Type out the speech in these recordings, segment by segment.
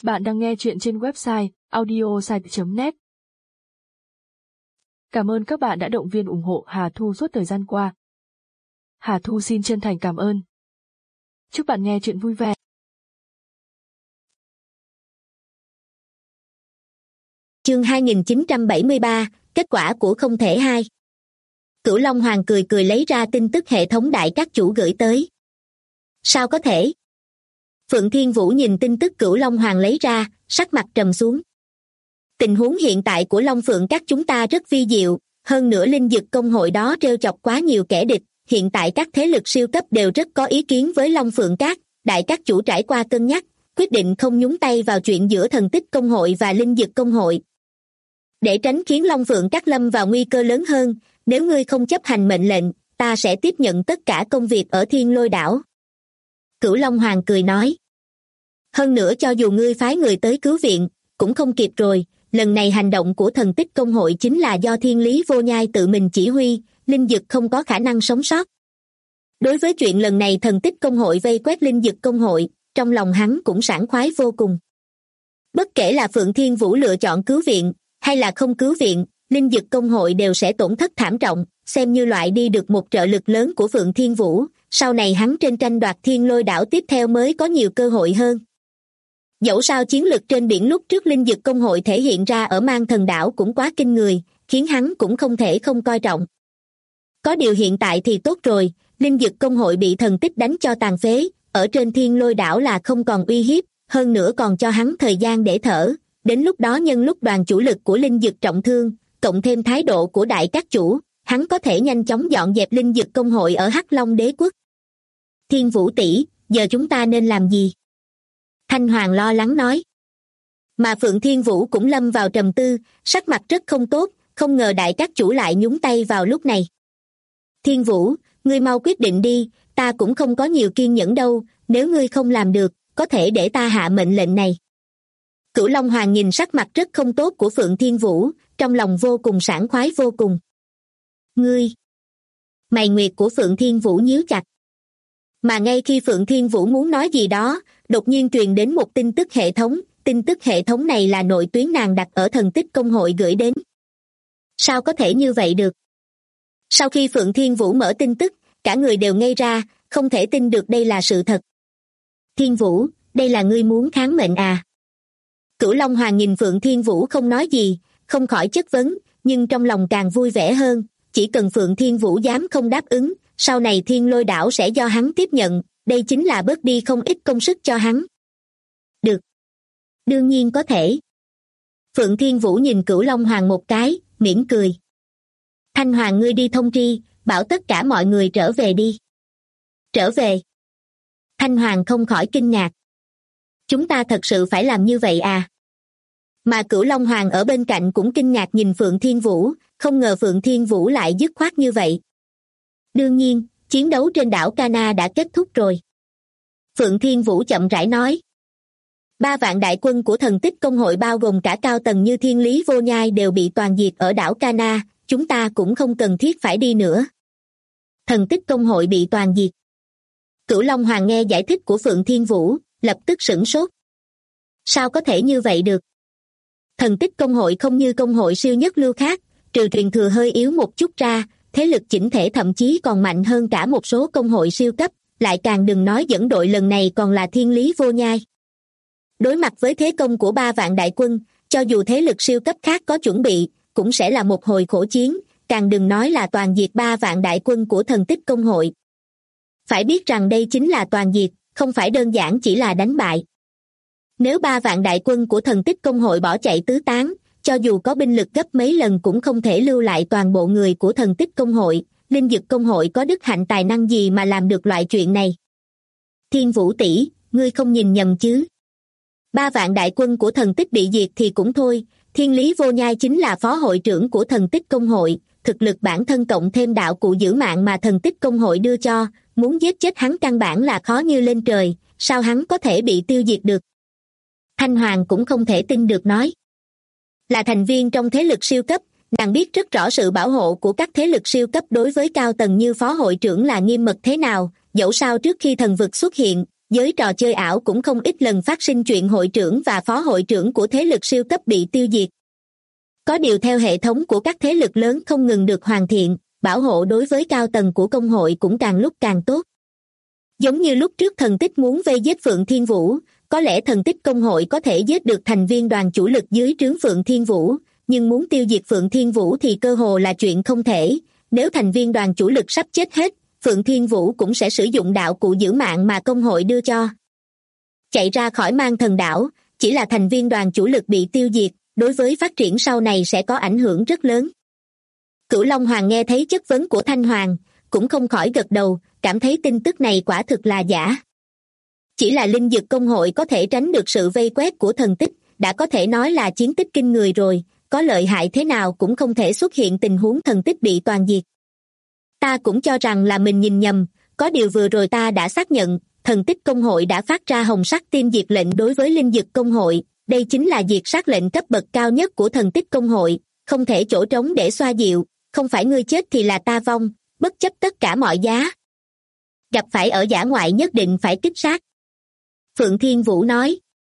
Bạn đang nghe chuyện trên website audiosite.net. Cảm ơn các bạn đã động viên ủng hộ Hà Thu suốt thời gian qua. Hà Thu xin chân thành cảm ơn. Chúc bạn nghe chuyện vui vẻ. Chương 2973, kết quả của không thể hai. Cửu Long Hoàng cười cười lấy ra tin tức hệ thống đại các chủ gửi tới. Sao có thể? Phượng Thiên Vũ nhìn tin tức Cửu Long Hoàng lấy ra, sắc mặt trầm xuống. Tình huống hiện tại của Long Phượng các chúng ta rất vi diệu, hơn nữa linh dực công hội đó trêu chọc quá nhiều kẻ địch, hiện tại các thế lực siêu cấp đều rất có ý kiến với Long Phượng các, đại các chủ trải qua cân nhắc, quyết định không nhúng tay vào chuyện giữa thần tích công hội và linh dực công hội. Để tránh khiến Long Phượng các lâm vào nguy cơ lớn hơn, nếu ngươi không chấp hành mệnh lệnh, ta sẽ tiếp nhận tất cả công việc ở Thiên Lôi đảo. Cửu Long Hoàng cười nói. Hơn nữa cho dù ngươi phái người tới cứu viện, cũng không kịp rồi, lần này hành động của thần tích công hội chính là do Thiên Lý Vô Nhai tự mình chỉ huy, linh dực không có khả năng sống sót. Đối với chuyện lần này thần tích công hội vây quét linh dực công hội, trong lòng hắn cũng sảng khoái vô cùng. Bất kể là Phượng Thiên Vũ lựa chọn cứu viện, hay là không cứu viện, linh dực công hội đều sẽ tổn thất thảm trọng, xem như loại đi được một trợ lực lớn của Phượng Thiên Vũ, sau này hắn trên tranh đoạt Thiên Lôi đảo tiếp theo mới có nhiều cơ hội hơn. Dẫu sao chiến lực trên biển lúc trước linh dực công hội thể hiện ra ở Mang Thần đảo cũng quá kinh người, khiến hắn cũng không thể không coi trọng. Có điều hiện tại thì tốt rồi, linh dực công hội bị thần tích đánh cho tàn phế, ở trên Thiên Lôi đảo là không còn uy hiếp, hơn nữa còn cho hắn thời gian để thở, đến lúc đó nhân lúc đoàn chủ lực của linh dực trọng thương, cộng thêm thái độ của đại các chủ, hắn có thể nhanh chóng dọn dẹp linh dực công hội ở Hắc Long đế quốc. Thiên Vũ tỷ, giờ chúng ta nên làm gì? Thanh Hoàng lo lắng nói. Mà Phượng Thiên Vũ cũng lâm vào trầm tư, sắc mặt rất không tốt, không ngờ đại các chủ lại nhúng tay vào lúc này. Thiên Vũ, ngươi mau quyết định đi, ta cũng không có nhiều kiên nhẫn đâu, nếu ngươi không làm được, có thể để ta hạ mệnh lệnh này. Cửu Long Hoàng nhìn sắc mặt rất không tốt của Phượng Thiên Vũ, trong lòng vô cùng sảng khoái vô cùng. Ngươi! Mày nguyệt của Phượng Thiên Vũ nhíu chặt. Mà ngay khi Phượng Thiên Vũ muốn nói gì đó, đột nhiên truyền đến một tin tức hệ thống này là nội tuyến nàng đặt ở thần tích công hội gửi đến. Sao có thể như vậy được? Sau khi Phượng Thiên Vũ mở tin tức, cả người đều ngây ra, không thể tin được đây là sự thật. Thiên Vũ, đây là ngươi muốn kháng mệnh à? Cửu Long Hoàng nhìn Phượng Thiên Vũ không nói gì, không khỏi chất vấn, nhưng trong lòng càng vui vẻ hơn, chỉ cần Phượng Thiên Vũ dám không đáp ứng, sau này Thiên Lôi đảo sẽ do hắn tiếp nhận, đây chính là bớt đi không ít công sức cho hắn. Được. Đương nhiên có thể. Phượng Thiên Vũ nhìn Cửu Long Hoàng một cái, mỉm cười. Thanh Hoàng ngươi đi thông tri, bảo tất cả mọi người trở về đi. Trở về. Thanh Hoàng không khỏi kinh ngạc. Chúng ta thật sự phải làm như vậy à? Mà Cửu Long Hoàng ở bên cạnh cũng kinh ngạc nhìn Phượng Thiên Vũ, không ngờ Phượng Thiên Vũ lại dứt khoát như vậy. Đương nhiên, chiến đấu trên đảo Cana đã kết thúc rồi. Phượng Thiên Vũ chậm rãi nói. 3 vạn đại quân của thần tích công hội bao gồm cả cao tầng như Thiên Lý Vô Nhai đều bị toàn diệt ở đảo Cana, chúng ta cũng không cần thiết phải đi nữa. Thần tích công hội bị toàn diệt. Cửu Long Hoàng nghe giải thích của Phượng Thiên Vũ, lập tức sửng sốt. Sao có thể như vậy được? Thần tích công hội không như công hội siêu nhất lưu khác, trừ truyền thừa hơi yếu một chút ra, thế lực chỉnh thể thậm chí còn mạnh hơn cả một số công hội siêu cấp, lại càng đừng nói dẫn đội lần này còn là Thiên Lý Vô Nhai. Đối mặt với thế công của 3 vạn đại quân, cho dù thế lực siêu cấp khác có chuẩn bị, cũng sẽ là một hồi khổ chiến, càng đừng nói là toàn diệt 3 vạn đại quân của thần tích công hội. Phải biết rằng đây chính là toàn diệt, không phải đơn giản chỉ là đánh bại. Nếu 3 vạn đại quân của thần tích công hội bỏ chạy tứ tán, cho dù có binh lực gấp mấy lần cũng không thể lưu lại toàn bộ người của thần tích công hội, linh dực công hội có đức hạnh tài năng gì mà làm được loại chuyện này. Thiên Vũ tỷ, ngươi không nhìn nhầm chứ? 3 vạn đại quân của thần tích bị diệt thì cũng thôi, Thiên Lý Vô Nhai chính là phó hội trưởng của thần tích công hội, thực lực bản thân cộng thêm đạo cụ giữ mạng mà thần tích công hội đưa cho, muốn giết chết hắn căn bản là khó như lên trời, sao hắn có thể bị tiêu diệt được? Thanh Hoàng cũng không thể tin được nói. Là thành viên trong thế lực siêu cấp, nàng biết rất rõ sự bảo hộ của các thế lực siêu cấp đối với cao tầng như phó hội trưởng là nghiêm mật thế nào, dẫu sao trước khi thần vực xuất hiện, giới trò chơi ảo cũng không ít lần phát sinh chuyện hội trưởng và phó hội trưởng của thế lực siêu cấp bị tiêu diệt. Có điều theo hệ thống của các thế lực lớn không ngừng được hoàn thiện, bảo hộ đối với cao tầng của công hội cũng càng lúc càng tốt. Giống như lúc trước thần tích muốn vây giết Phượng Thiên Vũ, có lẽ thần tích công hội có thể giết được thành viên đoàn chủ lực dưới trướng Phượng Thiên Vũ, nhưng muốn tiêu diệt Phượng Thiên Vũ thì cơ hồ là chuyện không thể. Nếu thành viên đoàn chủ lực sắp chết hết, Phượng Thiên Vũ cũng sẽ sử dụng đạo cụ giữ mạng mà công hội đưa cho. Chạy ra khỏi Mang Thần Đảo, chỉ là thành viên đoàn chủ lực bị tiêu diệt, đối với phát triển sau này sẽ có ảnh hưởng rất lớn. Cửu Long Hoàng nghe thấy chất vấn của Thanh Hoàng, cũng không khỏi gật đầu, cảm thấy tin tức này quả thực là giả. Chỉ là linh dược công hội có thể tránh được sự vây quét của thần tích, đã có thể nói là chiến tích kinh người rồi, có lợi hại thế nào cũng không thể xuất hiện tình huống thần tích bị toàn diệt. Ta cũng cho rằng là mình nhìn nhầm, có điều vừa rồi ta đã xác nhận, thần tích công hội đã phát ra hồng sắc tim diệt lệnh đối với linh dược công hội, đây chính là diệt sát lệnh cấp bậc cao nhất của thần tích công hội, không thể chỗ trống để xoa dịu, không phải ngươi chết thì là ta vong, bất chấp tất cả mọi giá. Gặp phải ở dã ngoại nhất định phải kích sát. Phượng Thiên Vũ nói.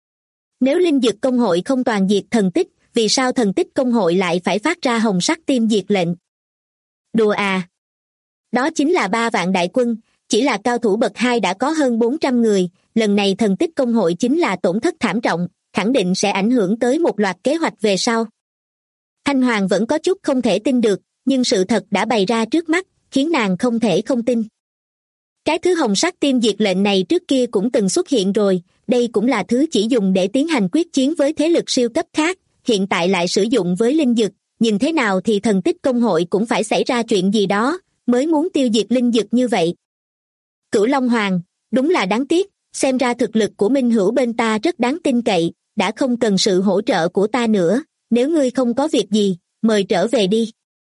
Nếu linh dược công hội không toàn diệt thần tích, vì sao thần tích công hội lại phải phát ra hồng sắc tim diệt lệnh? Đùa à? Đó chính là 3 vạn đại quân, chỉ là cao thủ bậc 2 đã có hơn 400 người, lần này thần tích công hội chính là tổn thất thảm trọng, khẳng định sẽ ảnh hưởng tới một loạt kế hoạch về sau. Thanh Hoàng vẫn có chút không thể tin được, nhưng sự thật đã bày ra trước mắt, khiến nàng không thể không tin. Cái thứ hồng sắc tim diệt lệnh này trước kia cũng từng xuất hiện rồi, đây cũng là thứ chỉ dùng để tiến hành quyết chiến với thế lực siêu cấp khác, hiện tại lại sử dụng với linh dược, nhìn thế nào thì thần tích công hội cũng phải xảy ra chuyện gì đó, mới muốn tiêu diệt linh dược như vậy. Cửu Long Hoàng, đúng là đáng tiếc, xem ra thực lực của minh hữu bên ta rất đáng tin cậy, đã không cần sự hỗ trợ của ta nữa, nếu ngươi không có việc gì, mời trở về đi.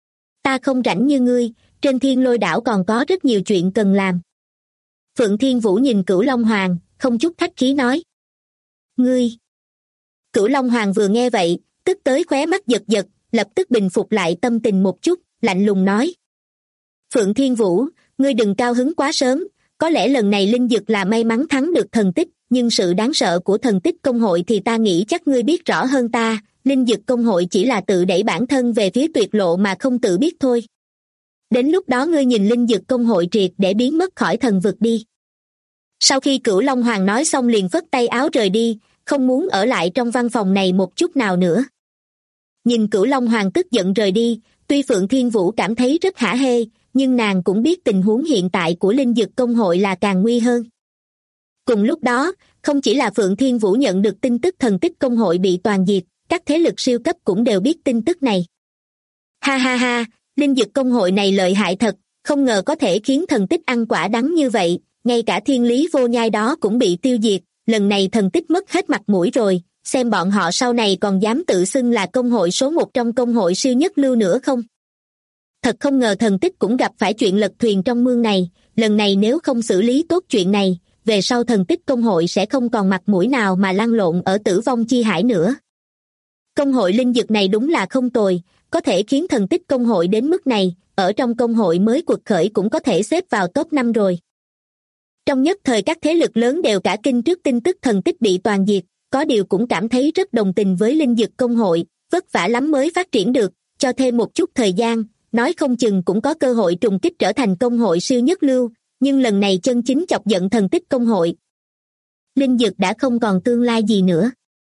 Ta không rảnh như ngươi, trên Thiên Lôi đảo còn có rất nhiều chuyện cần làm. Phượng Thiên Vũ nhìn Cửu Long Hoàng, không chút khách khí nói. Ngươi! Cửu Long Hoàng vừa nghe vậy, tức tới khóe mắt giật giật, lập tức bình phục lại tâm tình một chút, lạnh lùng nói. Phượng Thiên Vũ, ngươi đừng cao hứng quá sớm, có lẽ lần này linh dược là may mắn thắng được thần tích, nhưng sự đáng sợ của thần tích công hội thì ta nghĩ chắc ngươi biết rõ hơn ta, linh dược công hội chỉ là tự đẩy bản thân về phía tuyệt lộ mà không tự biết thôi. Đến lúc đó ngươi nhìn linh dược công hội triệt để biến mất khỏi thần vực đi. Sau khi Cửu Long Hoàng nói xong liền phất tay áo rời đi, không muốn ở lại trong văn phòng này một chút nào nữa. Nhìn Cửu Long Hoàng tức giận rời đi, tuy Phượng Thiên Vũ cảm thấy rất hả hê, nhưng nàng cũng biết tình huống hiện tại của linh dược công hội là càng nguy hơn. Cùng lúc đó, không chỉ là Phượng Thiên Vũ nhận được tin tức thần tích công hội bị toàn diệt, các thế lực siêu cấp cũng đều biết tin tức này. Ha ha ha, linh dược công hội này lợi hại thật, không ngờ có thể khiến thần tích ăn quả đắng như vậy, ngay cả thiên lý vô nhai đó cũng bị tiêu diệt, lần này thần tích mất hết mặt mũi rồi, xem bọn họ sau này còn dám tự xưng là công hội số 1 trong công hội siêu nhất lưu nữa không. Thật không ngờ thần tích cũng gặp phải chuyện lật thuyền trong mương này, lần này nếu không xử lý tốt chuyện này, về sau thần tích công hội sẽ không còn mặt mũi nào mà lăn lộn ở tử vong chi hải nữa. Công hội linh dược này đúng là không tồi, có thể khiến thần tích công hội đến mức này, ở trong công hội mới cuộc khởi cũng có thể xếp vào top 5 rồi. Trong nhất thời các thế lực lớn đều cả kinh trước tin tức thần tích bị toàn diệt, có điều cũng cảm thấy rất đồng tình với linh dược công hội, vất vả lắm mới phát triển được, cho thêm một chút thời gian, nói không chừng cũng có cơ hội trùng kích trở thành công hội siêu nhất lưu, nhưng lần này chân chính chọc giận thần tích công hội. Linh dược đã không còn tương lai gì nữa.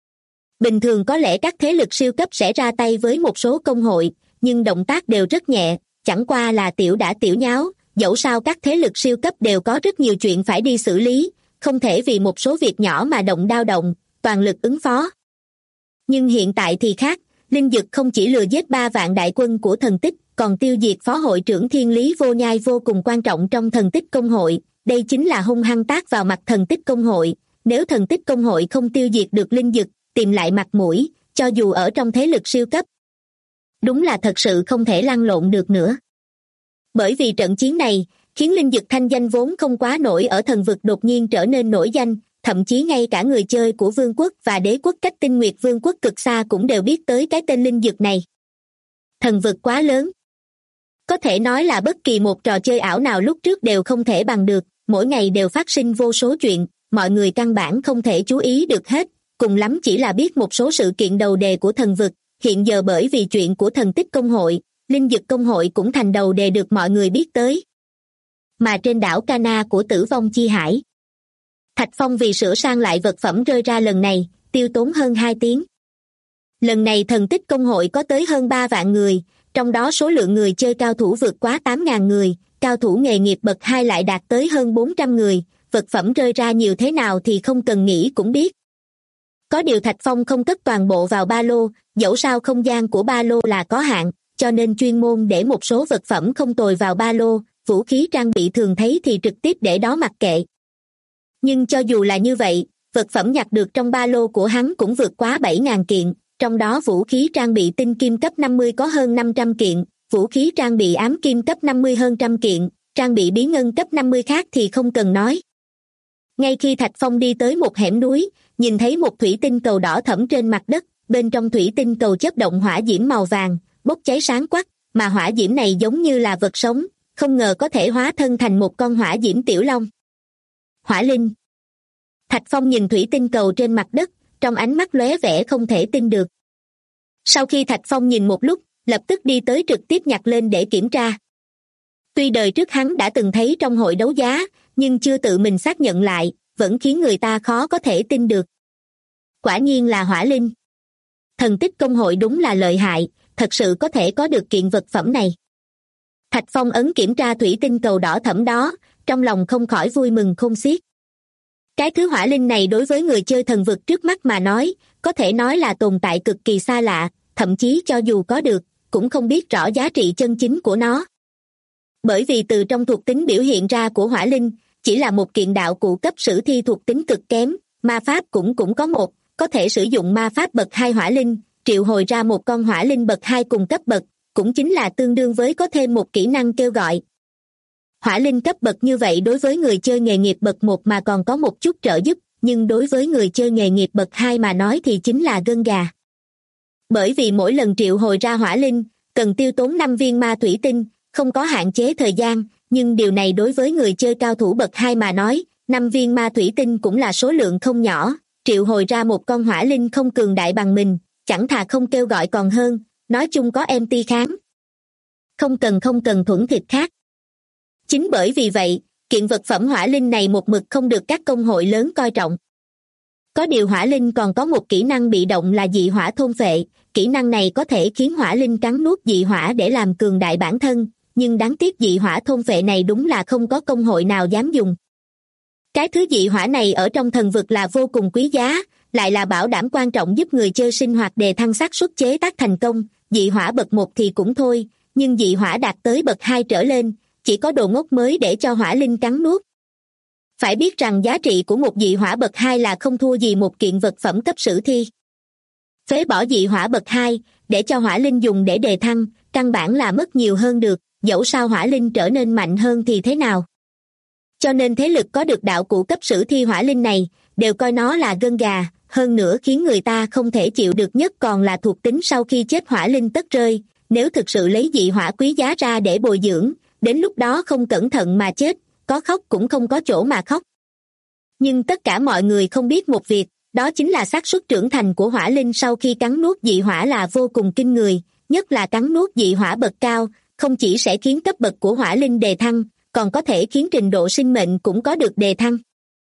Bình thường có lẽ các thế lực siêu cấp sẽ ra tay với một số công hội, nhưng động tác đều rất nhẹ, chẳng qua là tiểu đả tiểu nháo, dẫu sao các thế lực siêu cấp đều có rất nhiều chuyện phải đi xử lý, không thể vì một số việc nhỏ mà động đao động, toàn lực ứng phó. Nhưng hiện tại thì khác, linh dực không chỉ lừa giết 3 vạn đại quân của thần tích, còn tiêu diệt phó hội trưởng thiên lý vô nhai vô cùng quan trọng trong thần tích công hội, đây chính là hung hăng tát vào mặt thần tích công hội, nếu thần tích công hội không tiêu diệt được linh dực, tìm lại mặt mũi, cho dù ở trong thế lực siêu cấp. Đúng là thật sự không thể lăn lộn được nữa. Bởi vì trận chiến này, khiến linh dực thanh danh vốn không quá nổi ở thần vực đột nhiên trở nên nổi danh, thậm chí ngay cả người chơi của vương quốc và đế quốc cách Tinh Nguyệt vương quốc cực xa cũng đều biết tới cái tên linh dực này. Thần vực quá lớn. Có thể nói là bất kỳ một trò chơi ảo nào lúc trước đều không thể bằng được, mỗi ngày đều phát sinh vô số chuyện, mọi người căn bản không thể chú ý được hết, cùng lắm chỉ là biết một số sự kiện đầu đề của thần vực. Hiện giờ bởi vì chuyện của thần tích công hội, linh dực công hội cũng thành đầu đề được mọi người biết tới. Mà trên đảo Cana của Tử Vong Chi Hải, Thạch Phong vì sửa sang lại vật phẩm rơi ra lần này, tiêu tốn hơn 2 tiếng. Lần này thần tích công hội có tới hơn 3 vạn người, trong đó số lượng người chơi cao thủ vượt quá 8.000 người, cao thủ nghề nghiệp bậc 2 lại đạt tới hơn 400 người, vật phẩm rơi ra nhiều thế nào thì không cần nghĩ cũng biết. Có điều Thạch Phong không cất toàn bộ vào ba lô, dẫu sao không gian của ba lô là có hạn, cho nên chuyên môn để một số vật phẩm không tồi vào ba lô, vũ khí trang bị thường thấy thì trực tiếp để đó mặc kệ. Nhưng cho dù là như vậy, vật phẩm nhặt được trong ba lô của hắn cũng vượt quá 7.000 kiện, trong đó vũ khí trang bị tinh kim cấp 50 có hơn 500 kiện, vũ khí trang bị ám kim cấp 50 hơn 100 kiện, trang bị bí ngân cấp 50 khác thì không cần nói. Ngay khi Thạch Phong đi tới một hẻm núi, nhìn thấy một thủy tinh cầu đỏ thẫm trên mặt đất, bên trong thủy tinh cầu chớp động hỏa diễm màu vàng, bốc cháy sáng quắc, mà hỏa diễm này giống như là vật sống, không ngờ có thể hóa thân thành một con hỏa diễm tiểu long. Hỏa linh. Thạch Phong nhìn thủy tinh cầu trên mặt đất, trong ánh mắt lóe vẻ không thể tin được. Sau khi Thạch Phong nhìn một lúc, lập tức đi tới trực tiếp nhặt lên để kiểm tra. Tuy đời trước hắn đã từng thấy trong hội đấu giá, nhưng chưa tự mình xác nhận lại, vẫn khiến người ta khó có thể tin được. Quả nhiên là hỏa linh. Thần tích công hội đúng là lợi hại, thật sự có thể có được kiện vật phẩm này. Thạch Phong ấn kiểm tra thủy tinh cầu đỏ thẫm đó, trong lòng không khỏi vui mừng khôn xiết. Cái thứ hỏa linh này đối với người chơi thần vực trước mắt mà nói, có thể nói là tồn tại cực kỳ xa lạ, thậm chí cho dù có được, cũng không biết rõ giá trị chân chính của nó. Bởi vì từ trong thuộc tính biểu hiện ra của hỏa linh, chỉ là một kiện đạo cụ cấp sử thi thuộc tính cực kém, ma pháp cũng có một, có thể sử dụng ma pháp bậc 2 hỏa linh, triệu hồi ra một con hỏa linh bậc 2 cùng cấp bậc, cũng chính là tương đương với có thêm một kỹ năng kêu gọi. Hỏa linh cấp bậc như vậy đối với người chơi nghề nghiệp bậc 1 mà còn có một chút trợ giúp, nhưng đối với người chơi nghề nghiệp bậc 2 mà nói thì chính là gân gà. Bởi vì mỗi lần triệu hồi ra hỏa linh, cần tiêu tốn 5 viên ma thủy tinh, không có hạn chế thời gian, nhưng điều này đối với người chơi cao thủ bậc 2 mà nói, 5 viên ma thủy tinh cũng là số lượng không nhỏ, triệu hồi ra một con hỏa linh không cường đại bằng mình, chẳng thà không kêu gọi còn hơn, nói chung có em ti kháng. Không cần thuẫn thịt khác. Chính bởi vì vậy, kiện vật phẩm hỏa linh này một mực không được các công hội lớn coi trọng. Có điều hỏa linh còn có một kỹ năng bị động là dị hỏa thôn phệ, kỹ năng này có thể khiến hỏa linh cắn nuốt dị hỏa để làm cường đại bản thân, nhưng đáng tiếc dị hỏa thôn phệ này đúng là không có công hội nào dám dùng. Cái thứ dị hỏa này ở trong thần vực là vô cùng quý giá, lại là bảo đảm quan trọng giúp người chơi sinh hoạt đề thăng xác suất chế tác thành công, dị hỏa bậc 1 thì cũng thôi, nhưng dị hỏa đạt tới bậc 2 trở lên, chỉ có đồ ngốc mới để cho hỏa linh cắn nuốt. Phải biết rằng giá trị của một dị hỏa bậc 2 là không thua gì một kiện vật phẩm cấp sử thi. Phế bỏ dị hỏa bậc 2, để cho hỏa linh dùng để đề thăng, căn bản là mất nhiều hơn được, dẫu sao hỏa linh trở nên mạnh hơn thì thế nào. Cho nên thế lực có được đạo cụ cấp sử thi hỏa linh này, đều coi nó là gân gà, hơn nữa khiến người ta không thể chịu được nhất còn là thuộc tính sau khi chết hỏa linh tất rơi, nếu thực sự lấy dị hỏa quý giá ra để bồi dưỡng, đến lúc đó không cẩn thận mà chết, có khóc cũng không có chỗ mà khóc. Nhưng tất cả mọi người không biết một việc, đó chính là xác suất trưởng thành của hỏa linh sau khi cắn nuốt dị hỏa là vô cùng kinh người, nhất là cắn nuốt dị hỏa bậc cao, không chỉ sẽ khiến cấp bậc của hỏa linh đề thăng, còn có thể khiến trình độ sinh mệnh cũng có được đề thăng.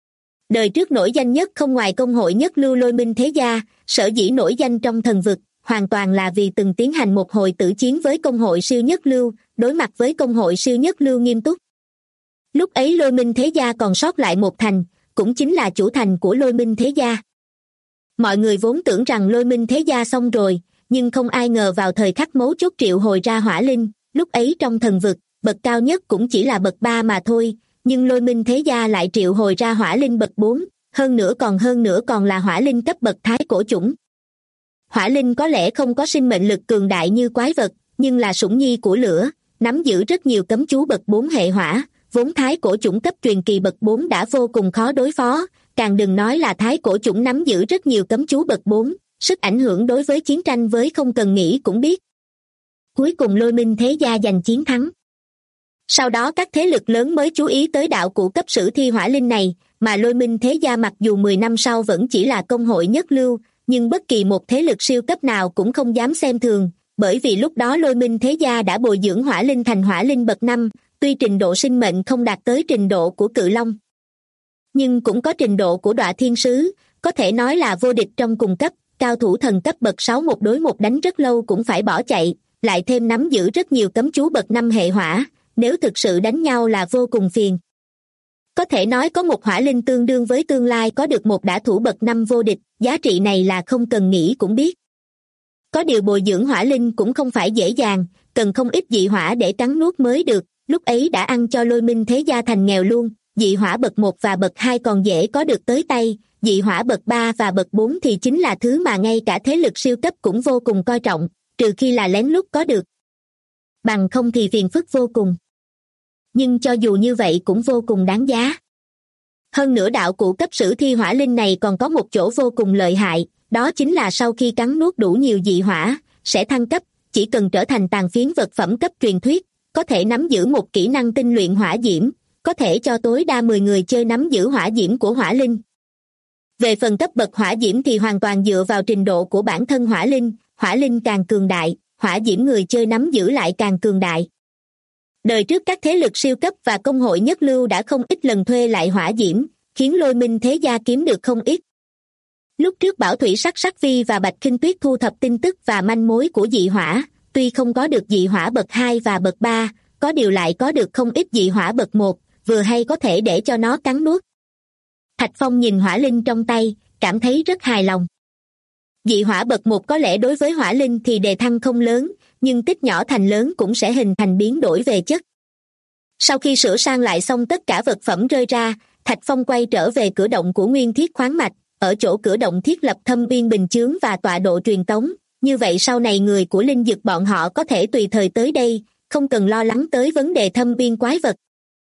Đời trước nổi danh nhất không ngoài công hội nhất lưu Lôi Minh Thế Gia, sở dĩ nổi danh trong thần vực, hoàn toàn là vì từng tiến hành một hồi tử chiến với công hội siêu nhất lưu, đối mặt với công hội siêu nhất lưu nghiêm túc. Lúc ấy Lôi Minh Thế Gia còn sót lại một thành, cũng chính là chủ thành của Lôi Minh Thế Gia. Mọi người vốn tưởng rằng Lôi Minh Thế Gia xong rồi, nhưng không ai ngờ vào thời khắc mấu chốt triệu hồi ra hỏa linh, lúc ấy trong thần vực, bậc cao nhất cũng chỉ là bậc 3 mà thôi, nhưng Lôi Minh Thế Gia lại triệu hồi ra hỏa linh bậc 4, hơn nữa còn là hỏa linh cấp bậc thái cổ chủng. Hỏa linh có lẽ không có sinh mệnh lực cường đại như quái vật, nhưng là sủng nhi của lửa, nắm giữ rất nhiều cấm chú bậc 4 hệ hỏa, vốn thái cổ chủng cấp truyền kỳ bậc 4 đã vô cùng khó đối phó, càng đừng nói là thái cổ chủng nắm giữ rất nhiều cấm chú bậc 4, sức ảnh hưởng đối với chiến tranh với không cần nghĩ cũng biết. Cuối cùng Lôi Minh Thế Gia giành chiến thắng. Sau đó các thế lực lớn mới chú ý tới đạo cụ cấp sử thi hỏa linh này, mà Lôi Minh Thế Gia mặc dù 10 năm sau vẫn chỉ là công hội nhất lưu, nhưng bất kỳ một thế lực siêu cấp nào cũng không dám xem thường, bởi vì lúc đó Lôi Minh Thế Gia đã bồi dưỡng hỏa linh thành hỏa linh bậc 5, tuy trình độ sinh mệnh không đạt tới trình độ của Cự Long, nhưng cũng có trình độ của Đọa Thiên Sứ, có thể nói là vô địch trong cùng cấp, cao thủ thần cấp bậc 6 một đối một đánh rất lâu cũng phải bỏ chạy, lại thêm nắm giữ rất nhiều cấm chú bậc 5 hệ hỏa, nếu thực sự đánh nhau là vô cùng phiền. Có thể nói có một hỏa linh tương đương với tương lai có được một đả thủ bậc 5 vô địch, giá trị này là không cần nghĩ cũng biết. Có điều bồi dưỡng hỏa linh cũng không phải dễ dàng, cần không ít dị hỏa để cắn nuốt mới được, lúc ấy đã ăn cho Lôi Minh Thế Gia thành nghèo luôn, dị hỏa bậc 1 và bậc 2 còn dễ có được tới tay, dị hỏa bậc 3 và bậc 4 thì chính là thứ mà ngay cả thế lực siêu cấp cũng vô cùng coi trọng, trừ khi là lén lút có được. Bằng không thì phiền phức vô cùng. Nhưng cho dù như vậy cũng vô cùng đáng giá. Hơn nữa đạo cụ cấp sử thi hỏa linh này còn có một chỗ vô cùng lợi hại, đó chính là sau khi cắn nuốt đủ nhiều dị hỏa, sẽ thăng cấp, chỉ cần trở thành tàn phiến vật phẩm cấp truyền thuyết, có thể nắm giữ một kỹ năng tinh luyện hỏa diễm, có thể cho tối đa 10 người chơi nắm giữ hỏa diễm của hỏa linh. Về phần cấp bậc hỏa diễm thì hoàn toàn dựa vào trình độ của bản thân hỏa linh càng cường đại, hỏa diễm người chơi nắm giữ lại càng cường đại. Đời trước các thế lực siêu cấp và công hội nhất lưu đã không ít lần thuê lại hỏa diễm, khiến Lôi Minh Thế Gia kiếm được không ít. Lúc trước Bảo Thủy Sắc Vi và Bạch Khinh Tuyết thu thập tin tức và manh mối của dị hỏa, tuy không có được dị hỏa bậc 2 và bậc 3, có điều lại có được không ít dị hỏa bậc 1, vừa hay có thể để cho nó cắn nuốt. Thạch Phong nhìn hỏa linh trong tay, cảm thấy rất hài lòng. Dị hỏa bậc 1 có lẽ đối với hỏa linh thì đề thăng không lớn, nhưng tích nhỏ thành lớn cũng sẽ hình thành biến đổi về chất. Sau khi sửa sang lại xong tất cả vật phẩm rơi ra, Thạch Phong quay trở về cửa động của Nguyên Thiết khoáng mạch, ở chỗ cửa động thiết lập thâm uyên bình chướng và tọa độ truyền tống, như vậy sau này người của linh dực bọn họ có thể tùy thời tới đây, không cần lo lắng tới vấn đề thâm uyên quái vật.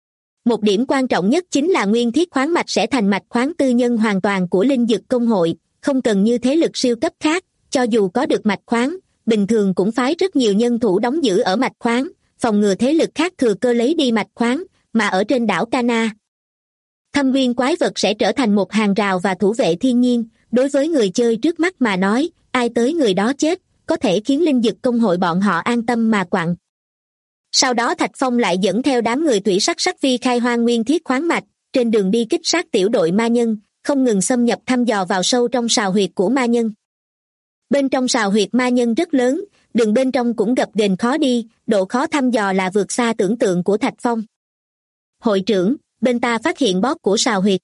Một điểm quan trọng nhất chính là Nguyên Thiết khoáng mạch sẽ thành mạch khoáng tư nhân hoàn toàn của linh dực công hội, không cần như thế lực siêu cấp khác, cho dù có được mạch khoáng, bình thường cũng phái rất nhiều nhân thủ đóng giữ ở mạch khoáng, phòng ngừa thế lực khác thừa cơ lấy đi mạch khoáng, mà ở trên đảo Cana. Thâm uyên quái vật sẽ trở thành một hàng rào và thủ vệ thiên nhiên, đối với người chơi trước mắt mà nói, ai tới người đó chết, có thể khiến linh dực công hội bọn họ an tâm mà quặn. Sau đó Thạch Phong lại dẫn theo đám người Thủy Sắc Vi khai hoang Nguyên Thiết khoáng mạch, trên đường đi kích sát tiểu đội ma nhân, không ngừng xâm nhập thăm dò vào sâu trong sào huyệt của ma nhân. Bên trong sào huyệt ma nhân rất lớn, đường bên trong cũng gập ghềnh khó đi, độ khó thăm dò là vượt xa tưởng tượng của Thạch Phong. Hội trưởng, bên ta phát hiện boss của sào huyệt.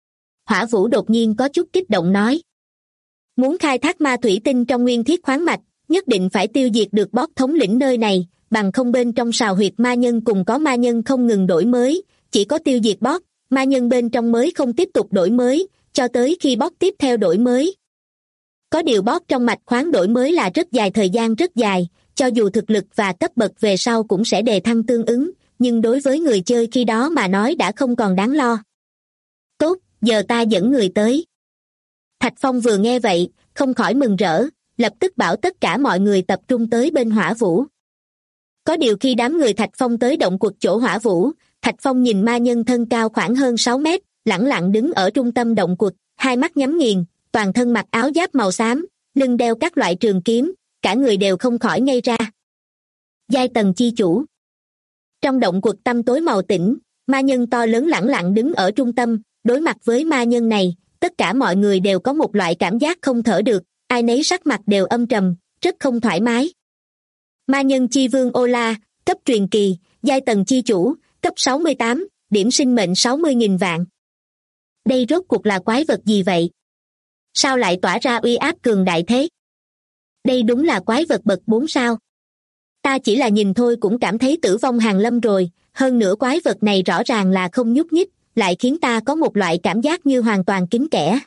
Hỏa Vũ đột nhiên có chút kích động nói. Muốn khai thác ma thủy tinh trong Nguyên Thiết khoáng mạch, nhất định phải tiêu diệt được boss thống lĩnh nơi này, bằng không bên trong sào huyệt ma nhân cùng có ma nhân không ngừng đổi mới, chỉ có tiêu diệt boss, ma nhân bên trong mới không tiếp tục đổi mới, cho tới khi boss tiếp theo đổi mới. Có điều boss trong mạch khoáng đổi mới là rất dài, thời gian rất dài, cho dù thực lực và cấp bậc về sau cũng sẽ đề thăng tương ứng, nhưng đối với người chơi khi đó mà nói đã không còn đáng lo. Tốt, giờ ta dẫn người tới. Thạch Phong vừa nghe vậy, không khỏi mừng rỡ, lập tức bảo tất cả mọi người tập trung tới bên Hỏa Vũ. Có điều khi đám người Thạch Phong tới động quật chỗ Hỏa Vũ, Thạch Phong nhìn ma nhân thân cao khoảng hơn 6 mét, lẳng lặng đứng ở trung tâm động quật, hai mắt nhắm nghiền, toàn thân mặc áo giáp màu xám, lưng đeo các loại trường kiếm, cả người đều không khỏi ngây ra. Giai tầng chi chủ. Trong động quật tăm tối màu tĩnh, ma nhân to lớn lẳng lặng đứng ở trung tâm, đối mặt với ma nhân này, tất cả mọi người đều có một loại cảm giác không thở được, ai nấy sắc mặt đều âm trầm, rất không thoải mái. Ma nhân chi vương Ola, cấp truyền kỳ, giai tầng chi chủ, cấp 68, điểm sinh mệnh 60.000 vạn. Đây rốt cuộc là quái vật gì vậy? Sao lại tỏa ra uy áp cường đại thế? Đây đúng là quái vật bậc 4 sao? Ta chỉ là nhìn thôi cũng cảm thấy tử vong hàng lâm rồi, hơn nữa quái vật này rõ ràng là không nhúc nhích, lại khiến ta có một loại cảm giác như hoàn toàn kín kẽ.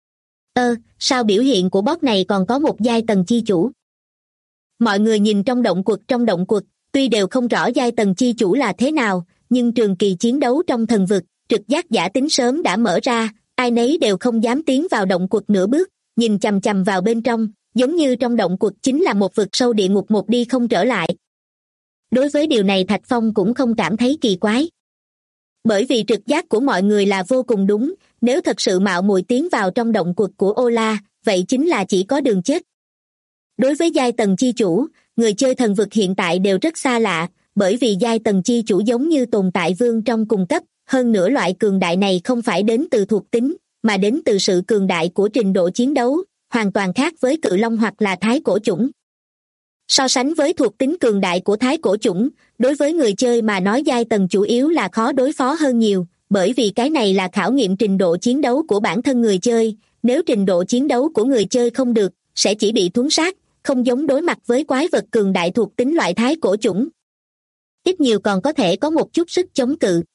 Sao biểu hiện của boss này còn có một giai tầng chi chủ? Mọi người nhìn trong động quật, tuy đều không rõ giai tầng chi chủ là thế nào, nhưng trường kỳ chiến đấu trong thần vực, trực giác giả tính sớm đã mở ra, ai nấy đều không dám tiến vào động quật nửa bước, nhìn chằm chằm vào bên trong, giống như trong động quật chính là một vực sâu địa ngục một đi không trở lại. Đối với điều này Thạch Phong cũng không cảm thấy kỳ quái. Bởi vì trực giác của mọi người là vô cùng đúng, nếu thật sự mạo muội tiến vào trong động quật của Ola, vậy chính là chỉ có đường chết. Đối với giai tầng chi chủ, người chơi thần vực hiện tại đều rất xa lạ, bởi vì giai tầng chi chủ giống như tồn tại vương trong cùng cấp, hơn nữa loại cường đại này không phải đến từ thuộc tính, mà đến từ sự cường đại của trình độ chiến đấu, hoàn toàn khác với cự long hoặc là thái cổ chủng. So sánh với thuộc tính cường đại của thái cổ chủng, đối với người chơi mà nói giai tầng chủ yếu là khó đối phó hơn nhiều, bởi vì cái này là khảo nghiệm trình độ chiến đấu của bản thân người chơi, nếu trình độ chiến đấu của người chơi không được, sẽ chỉ bị thuấn sát, không giống đối mặt với quái vật cường đại thuộc tính loại thái cổ chủng. Ít nhiều còn có thể có một chút sức chống cự.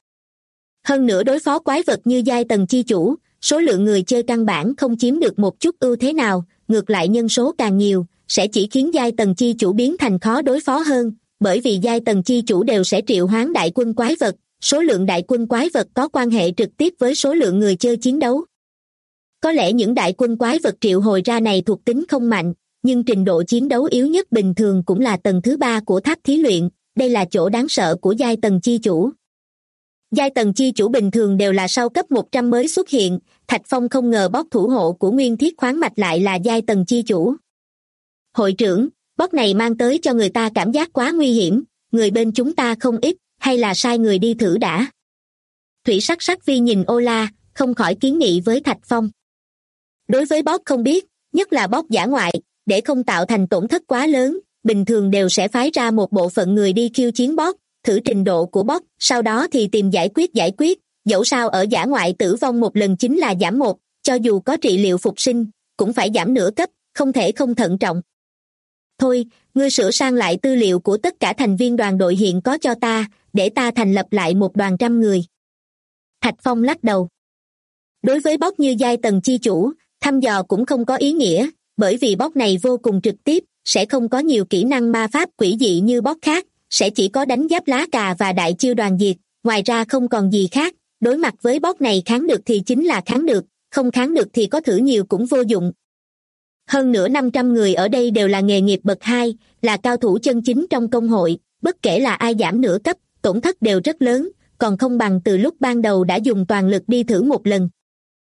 Hơn nữa đối phó quái vật như giai tầng chi chủ, số lượng người chơi căn bản không chiếm được một chút ưu thế nào, ngược lại nhân số càng nhiều, sẽ chỉ khiến giai tầng chi chủ biến thành khó đối phó hơn, bởi vì giai tầng chi chủ đều sẽ triệu hoán đại quân quái vật, số lượng đại quân quái vật có quan hệ trực tiếp với số lượng người chơi chiến đấu. Có lẽ những đại quân quái vật triệu hồi ra này thuộc tính không mạnh, nhưng trình độ chiến đấu yếu nhất bình thường cũng là tầng thứ 3 của tháp thí luyện, đây là chỗ đáng sợ của giai tầng chi chủ. Giai tầng chi chủ bình thường đều là sau cấp 100 mới xuất hiện, Thạch Phong không ngờ boss thủ hộ của Nguyên Thiết khoáng mạch lại là giai tầng chi chủ. Hội trưởng, boss này mang tới cho người ta cảm giác quá nguy hiểm, người bên chúng ta không ít, hay là sai người đi thử đã. Thủy Sắc Sắc Vi nhìn Ola, không khỏi kiến nghị với Thạch Phong. Đối với boss không biết, nhất là boss dã ngoại, để không tạo thành tổn thất quá lớn, bình thường đều sẽ phái ra một bộ phận người đi khiêu chiến boss, thử trình độ của boss, sau đó thì tìm giải quyết, dẫu sao ở dã ngoại tử vong một lần chính là giảm một, cho dù có trị liệu phục sinh, cũng phải giảm nửa cấp, không thể không thận trọng. Thôi, ngươi sửa sang lại tư liệu của tất cả thành viên đoàn đội hiện có cho ta, để ta thành lập lại một đoàn 100 người. Thạch Phong lắc đầu. Đối với boss như giai tầng chi chủ, thăm dò cũng không có ý nghĩa, bởi vì boss này vô cùng trực tiếp, sẽ không có nhiều kỹ năng ma pháp quỷ dị như boss khác, sẽ chỉ có đánh giáp lá cà và đại chiêu đoàn diệt, ngoài ra không còn gì khác. Đối mặt với boss này kháng được thì chính là kháng được, không kháng được thì có thử nhiều cũng vô dụng. Hơn nữa 500 người ở đây đều là nghề nghiệp bậc 2, là cao thủ chân chính trong công hội, bất kể là ai giảm nửa cấp, tổn thất đều rất lớn, còn không bằng từ lúc ban đầu đã dùng toàn lực đi thử một lần.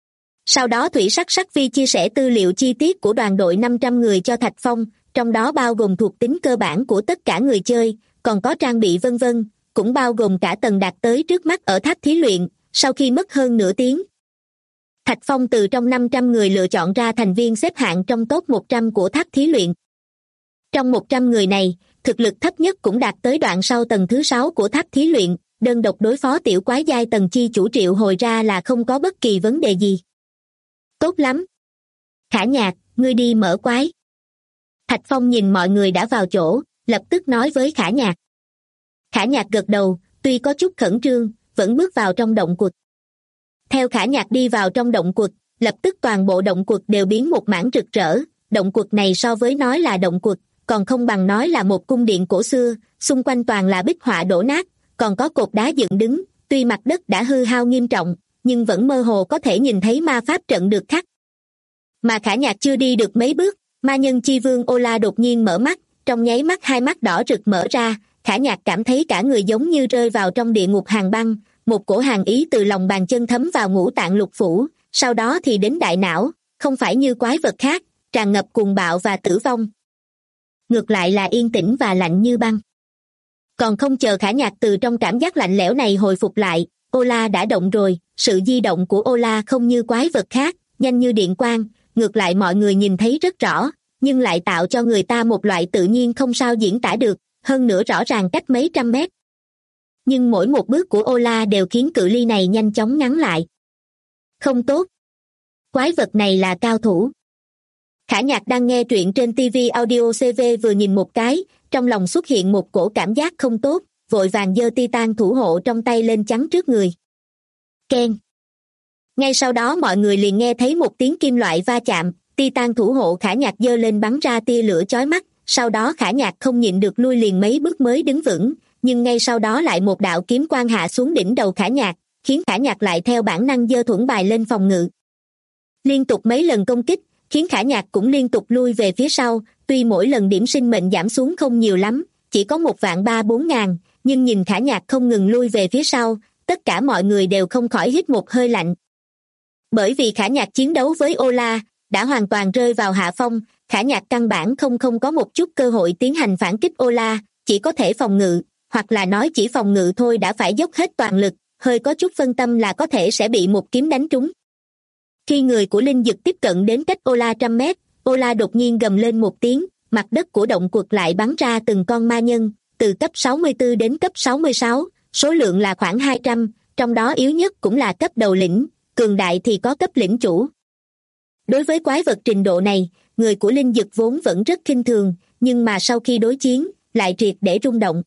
Sau đó Thủy Sắc Sắc Vi chia sẻ tư liệu chi tiết của đoàn đội 500 người cho Thạch Phong, trong đó bao gồm thuộc tính cơ bản của tất cả người chơi, còn có trang bị vân vân, cũng bao gồm cả tầng đạt tới trước mắt ở tháp thí luyện. Sau khi mất hơn nửa tiếng, Thạch Phong từ trong 500 người lựa chọn ra thành viên xếp hạng trong top 100 của tháp thí luyện. Trong 100 người này, thực lực thấp nhất cũng đạt tới đoạn sau tầng thứ 6 của tháp thí luyện, đơn độc đối phó tiểu quái giai tầng chi chủ triệu hồi ra là không có bất kỳ vấn đề gì. Tốt lắm. Khả Nhạc, ngươi đi mở quái. Thạch Phong nhìn mọi người đã vào chỗ, lập tức nói với Khả Nhạc. Khả Nhạc gật đầu, tuy có chút khẩn trương, vẫn bước vào trong động quật. Theo Khả Nhạc đi vào trong động quật, lập tức toàn bộ động quật đều biến một mảng rực rỡ. Động quật này so với nói là động quật, còn không bằng nói là một cung điện cổ xưa, xung quanh toàn là bích họa đổ nát, còn có cột đá dựng đứng, tuy mặt đất đã hư hao nghiêm trọng, nhưng vẫn mơ hồ có thể nhìn thấy ma pháp trận được khắc. Mà Khả Nhạc chưa đi được mấy bước, ma nhân chi vương Ola đột nhiên mở mắt, trong nháy mắt hai mắt đỏ rực mở ra, Khả Nhạc cảm thấy cả người giống như rơi vào trong địa ngục hàn băng, một cổ hàn ý từ lòng bàn chân thấm vào ngũ tạng lục phủ, sau đó thì đến đại não, không phải như quái vật khác, tràn ngập cuồng bạo và tử vong. Ngược lại là yên tĩnh và lạnh như băng. Còn không chờ Khả Nhạc từ trong cảm giác lạnh lẽo này hồi phục lại, Ola đã động rồi, sự di động của Ola không như quái vật khác, nhanh như điện quang, ngược lại mọi người nhìn thấy rất rõ, nhưng lại tạo cho người ta một loại tự nhiên không sao diễn tả được, hơn nữa rõ ràng cách mấy trăm mét. Nhưng mỗi một bước của Ola đều khiến cự ly này nhanh chóng ngắn lại. Không tốt. Quái vật này là cao thủ. Khả Nhạc đang nghe truyện trên TV Audio CV vừa nhìn một cái, trong lòng xuất hiện một cổ cảm giác không tốt, vội vàng giơ Titan thủ hộ trong tay lên chắn trước người. Keng. Ngay sau đó mọi người liền nghe thấy một tiếng kim loại va chạm, Titan thủ hộ Khả Nhạc giơ lên bắn ra tia lửa chói mắt, sau đó Khả Nhạc không nhịn được lui liền mấy bước mới đứng vững, nhưng ngay sau đó lại một đạo kiếm quang hạ xuống đỉnh đầu Khả Nhạc, khiến Khả Nhạc lại theo bản năng giơ thuẫn bài lên phòng ngự. Liên tục mấy lần công kích, khiến Khả Nhạc cũng liên tục lui về phía sau, tuy mỗi lần điểm sinh mệnh giảm xuống không nhiều lắm, chỉ có 1.340.000, nhưng nhìn Khả Nhạc không ngừng lui về phía sau, tất cả mọi người đều không khỏi hít một hơi lạnh. Bởi vì Khả Nhạc chiến đấu với Ola đã hoàn toàn rơi vào hạ phong, Khả Nhạc căn bản không có một chút cơ hội tiến hành phản kích Ola, chỉ có thể phòng ngự, hoặc là nói chỉ phòng ngự thôi đã phải dốc hết toàn lực, hơi có chút phân tâm là có thể sẽ bị một kiếm đánh trúng. Khi người của Linh Dực tiếp cận đến cách Ola 100 mét, Ola đột nhiên gầm lên một tiếng, mặt đất của động quật lại bắn ra từng con ma nhân, từ cấp 64 đến cấp 66, số lượng là khoảng 200, trong đó yếu nhất cũng là cấp đầu lĩnh, cường đại thì có cấp lĩnh chủ. Đối với quái vật trình độ này, người của Linh Dực vốn vẫn rất khinh thường, nhưng mà sau khi đối chiến, lại triệt để rung động.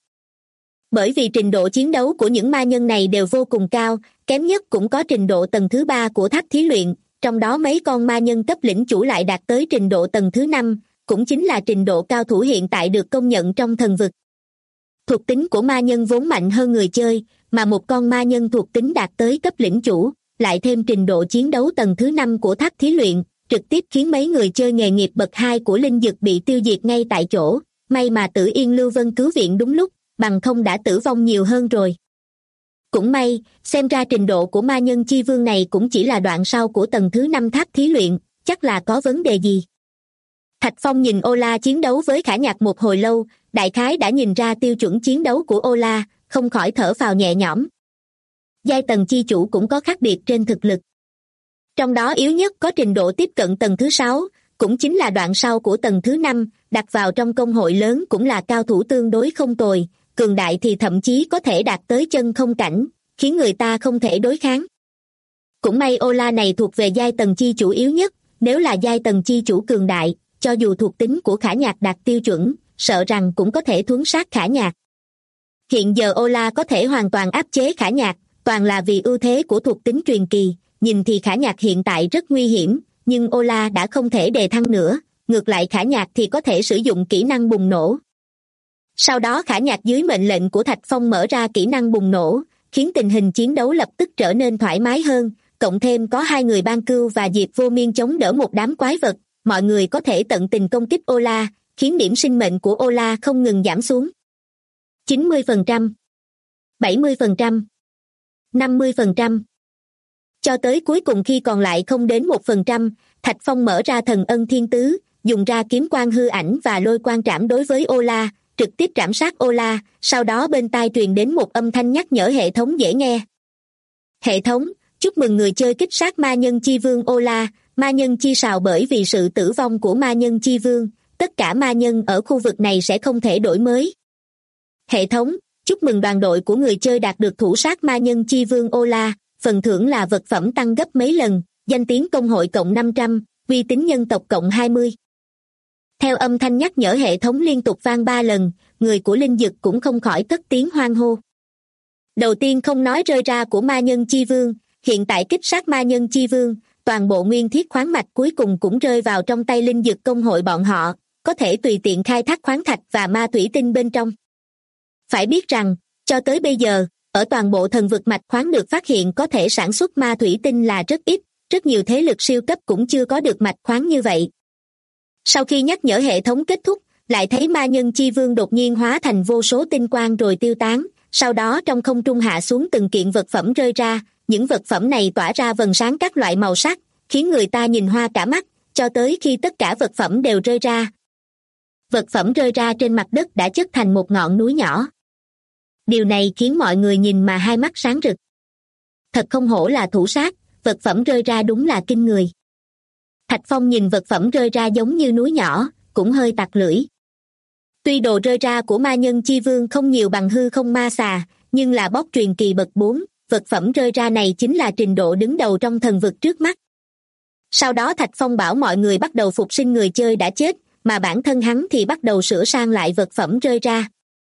Bởi vì trình độ chiến đấu của những ma nhân này đều vô cùng cao, kém nhất cũng có trình độ tầng thứ 3 của tháp thí luyện, trong đó mấy con ma nhân cấp lĩnh chủ lại đạt tới trình độ tầng thứ 5, cũng chính là trình độ cao thủ hiện tại được công nhận trong thần vực. Thuộc tính của ma nhân vốn mạnh hơn người chơi, mà một con ma nhân thuộc tính đạt tới cấp lĩnh chủ, lại thêm trình độ chiến đấu tầng thứ 5 của tháp thí luyện, trực tiếp khiến mấy người chơi nghề nghiệp bậc 2 của Linh Dực bị tiêu diệt ngay tại chỗ, may mà Tử Yên Lưu Vân cứu viện đúng lúc, bằng không đã tử vong nhiều hơn rồi. Cũng may, xem ra trình độ của ma nhân chi vương này cũng chỉ là đoạn sau của tầng thứ 5 tháp thí luyện, chắc là có vấn đề gì. Thạch Phong nhìn Ola chiến đấu với Khả Nhạc một hồi lâu, đại khái đã nhìn ra tiêu chuẩn chiến đấu của Ola, không khỏi thở phào nhẹ nhõm. Giai tầng chi chủ cũng có khác biệt trên thực lực. Trong đó yếu nhất có trình độ tiếp cận tầng thứ 6, cũng chính là đoạn sau của tầng thứ 5, đặt vào trong công hội lớn cũng là cao thủ tương đối không tồi, cường đại thì thậm chí có thể đạt tới chân không cảnh, khiến người ta không thể đối kháng. Cũng may Ola này thuộc về giai tầng chi chủ yếu nhất, nếu là giai tầng chi chủ cường đại, cho dù thuộc tính của Khả Nhạc đạt tiêu chuẩn, sợ rằng cũng có thể thuấn sát Khả Nhạc. Hiện giờ Ola có thể hoàn toàn áp chế Khả Nhạc, toàn là vì ưu thế của thuộc tính truyền kỳ, nhìn thì Khả Nhạc hiện tại rất nguy hiểm, nhưng Ola đã không thể đề thăng nữa, ngược lại Khả Nhạc thì có thể sử dụng kỹ năng bùng nổ. Sau đó Khả Nhạc dưới mệnh lệnh của Thạch Phong mở ra kỹ năng bùng nổ, khiến tình hình chiến đấu lập tức trở nên thoải mái hơn, cộng thêm có hai người Ban Cưu và Diệp Vô Miên chống đỡ một đám quái vật, mọi người có thể tận tình công kích Ola, khiến điểm sinh mệnh của Ola không ngừng giảm xuống. 90%, 70%, 50%. Cho tới cuối cùng khi còn lại không đến 1%, Thạch Phong mở ra thần ân thiên tứ, dùng ra kiếm quang hư ảnh và lôi quang trảm đối với Ola, trực tiếp trảm sát Ola, sau đó bên tai truyền đến một âm thanh nhắc nhở hệ thống dễ nghe. Hệ thống, chúc mừng người chơi kích sát ma nhân chi vương Ola, ma nhân chi sào bởi vì sự tử vong của ma nhân chi vương, tất cả ma nhân ở khu vực này sẽ không thể đổi mới. Hệ thống, chúc mừng đoàn đội của người chơi đạt được thủ sát ma nhân chi vương Ola, phần thưởng là vật phẩm tăng gấp mấy lần, danh tiếng công hội cộng 500, uy tín nhân tộc cộng 20. Theo âm thanh nhắc nhở hệ thống liên tục vang 3 lần, người của Linh Dực cũng không khỏi cất tiếng hoan hô. Đầu tiên không nói rơi ra của ma nhân chi vương, hiện tại kích sát ma nhân chi vương, toàn bộ nguyên thiết khoáng mạch cuối cùng cũng rơi vào trong tay Linh Dực công hội bọn họ, có thể tùy tiện khai thác khoáng thạch và ma thủy tinh bên trong. Phải biết rằng, cho tới bây giờ, ở toàn bộ thần vực mạch khoáng được phát hiện có thể sản xuất ma thủy tinh là rất ít, rất nhiều thế lực siêu cấp cũng chưa có được mạch khoáng như vậy. Sau khi nhắc nhở hệ thống kết thúc, lại thấy ma nhân chi vương đột nhiên hóa thành vô số tinh quang rồi tiêu tán, sau đó trong không trung hạ xuống từng kiện vật phẩm rơi ra, những vật phẩm này tỏa ra vầng sáng các loại màu sắc, khiến người ta nhìn hoa cả mắt, cho tới khi tất cả vật phẩm đều rơi ra. Vật phẩm rơi ra trên mặt đất đã chất thành một ngọn núi nhỏ. Điều này khiến mọi người nhìn mà hai mắt sáng rực. Thật không hổ là thủ sát, vật phẩm rơi ra đúng là kinh người. Thạch Phong nhìn vật phẩm rơi ra giống như núi nhỏ, cũng hơi tặc lưỡi. Tuy đồ rơi ra của ma nhân chi vương không nhiều bằng hư không ma xà, nhưng là bóc truyền kỳ bậc 4, vật phẩm rơi ra này chính là trình độ đứng đầu trong thần vực trước mắt. Sau đó Thạch Phong bảo mọi người bắt đầu phục sinh người chơi đã chết, mà bản thân hắn thì bắt đầu sửa sang lại vật phẩm rơi ra.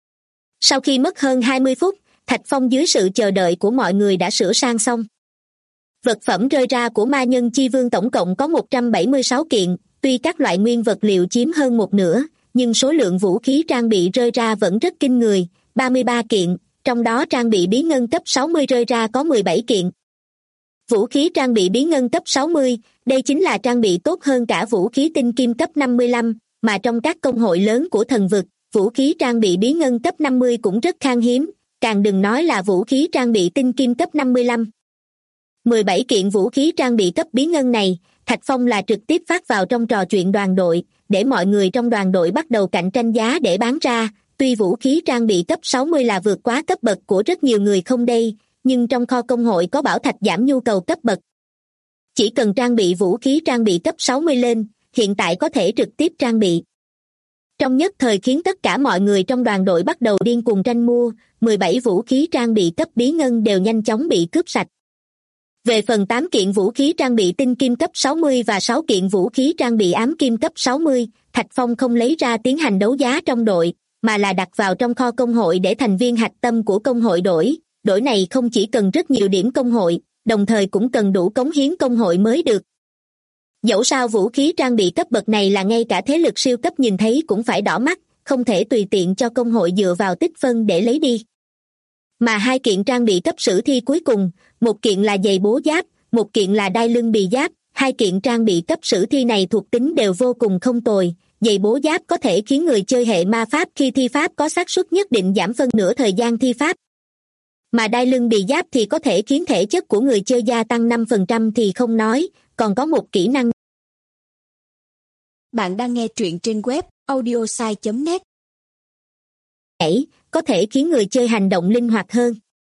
Sau khi mất hơn 20 phút, Thạch Phong dưới sự chờ đợi của mọi người đã sửa sang xong. Vật phẩm rơi ra của ma nhân chi vương tổng cộng có 176 kiện, tuy các loại nguyên vật liệu chiếm hơn một nửa, nhưng số lượng vũ khí trang bị rơi ra vẫn rất kinh người, 33 kiện, trong đó trang bị bí ngân cấp 60 rơi ra có 17 kiện. Vũ khí trang bị bí ngân cấp 60, đây chính là trang bị tốt hơn cả vũ khí tinh kim cấp 55, mà trong các công hội lớn của thần vực, vũ khí trang bị bí ngân cấp 50 cũng rất khan hiếm, càng đừng nói là vũ khí trang bị tinh kim cấp 55. 17 kiện vũ khí trang bị cấp bí ngân này, Thạch Phong là trực tiếp phát vào trong trò chuyện đoàn đội, để mọi người trong đoàn đội bắt đầu cạnh tranh giá để bán ra. Tuy vũ khí trang bị cấp 60 là vượt quá cấp bậc của rất nhiều người không đây, nhưng trong kho công hội có bảo thạch giảm nhu cầu cấp bậc. Chỉ cần trang bị vũ khí trang bị cấp 60 lên, hiện tại có thể trực tiếp trang bị. Trong nhất thời khiến tất cả mọi người trong đoàn đội bắt đầu điên cuồng tranh mua, 17 vũ khí trang bị cấp bí ngân đều nhanh chóng bị cướp sạch. Về phần 8 kiện vũ khí trang bị tinh kim cấp 60 và 6 kiện vũ khí trang bị ám kim cấp 60, Thạch Phong không lấy ra tiến hành đấu giá trong đội, mà là đặt vào trong kho công hội để thành viên hạch tâm của công hội đổi. Đổi này không chỉ cần rất nhiều điểm công hội, đồng thời cũng cần đủ cống hiến công hội mới được. Dẫu sao vũ khí trang bị cấp bậc này là ngay cả thế lực siêu cấp nhìn thấy cũng phải đỏ mắt, không thể tùy tiện cho công hội dựa vào tích phân để lấy đi. Mà 2 kiện trang bị cấp sử thi cuối cùng, một kiện là giày bố giáp, một kiện là đai lưng bì giáp. 2 kiện trang bị cấp sử thi này thuộc tính đều vô cùng không tồi. Giày bố giáp có thể khiến người chơi hệ ma pháp khi thi pháp có xác suất nhất định giảm phân nửa thời gian thi pháp. Mà đai lưng bì giáp thì có thể khiến thể chất của người chơi gia tăng 5% thì không nói, còn có một kỹ năng. Bạn đang nghe truyện trên web audiosai.net. Có thể khiến người chơi hành động linh hoạt hơn.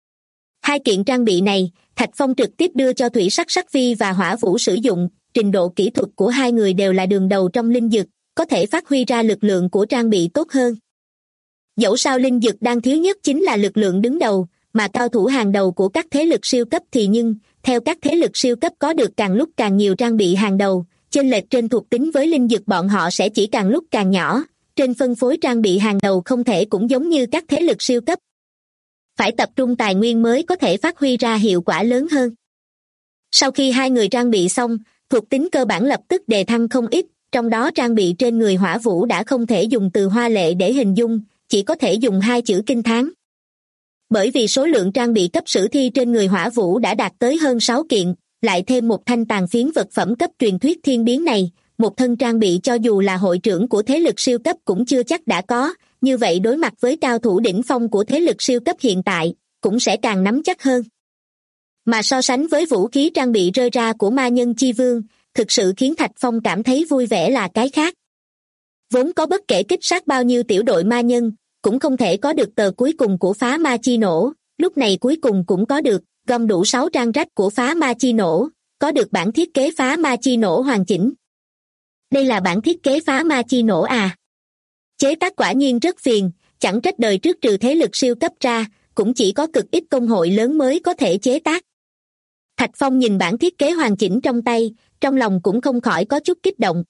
2 kiện trang bị này, Thạch Phong trực tiếp đưa cho Thủy Sắc Sắc Phi và Hỏa Vũ sử dụng, trình độ kỹ thuật của hai người đều là đường đầu trong linh dược, có thể phát huy ra lực lượng của trang bị tốt hơn. Dẫu sao linh dược đang thiếu nhất chính là lực lượng đứng đầu, mà cao thủ hàng đầu của các thế lực siêu cấp thì theo các thế lực siêu cấp có được càng lúc càng nhiều trang bị hàng đầu, chênh lệch trên thuộc tính với linh dược bọn họ sẽ chỉ càng lúc càng nhỏ. Trên phân phối trang bị hàng đầu không thể cũng giống như các thế lực siêu cấp. Phải tập trung tài nguyên mới có thể phát huy ra hiệu quả lớn hơn. Sau khi hai người trang bị xong, thuộc tính cơ bản lập tức đề thăng không ít, trong đó trang bị trên người Hỏa Vũ đã không thể dùng từ hoa lệ để hình dung, chỉ có thể dùng 2 chữ kinh thán. Bởi vì số lượng trang bị cấp sử thi trên người Hỏa Vũ đã đạt tới hơn 6 kiện, lại thêm một thanh tàn phiến vật phẩm cấp truyền thuyết thiên biến này, một thân trang bị cho dù là hội trưởng của thế lực siêu cấp cũng chưa chắc đã có, như vậy đối mặt với cao thủ đỉnh phong của thế lực siêu cấp hiện tại, cũng sẽ càng nắm chắc hơn. Mà so sánh với vũ khí trang bị rơi ra của Ma Nhân Chi Vương, thực sự khiến Thạch Phong cảm thấy vui vẻ là cái khác. Vốn có bất kể kích sát bao nhiêu tiểu đội ma nhân, cũng không thể có được tờ cuối cùng của phá ma chi nổ, lúc này cuối cùng cũng có được, gom đủ 6 trang rách của phá ma chi nổ, có được bản thiết kế phá ma chi nổ hoàn chỉnh. Đây là bản thiết kế phá ma chi nổ à? Chế tác quả nhiên rất phiền, chẳng trách đời trước trừ thế lực siêu cấp ra, cũng chỉ có cực ít công hội lớn mới có thể chế tác. Thạch Phong nhìn bản thiết kế hoàn chỉnh trong tay, trong lòng cũng không khỏi có chút kích động.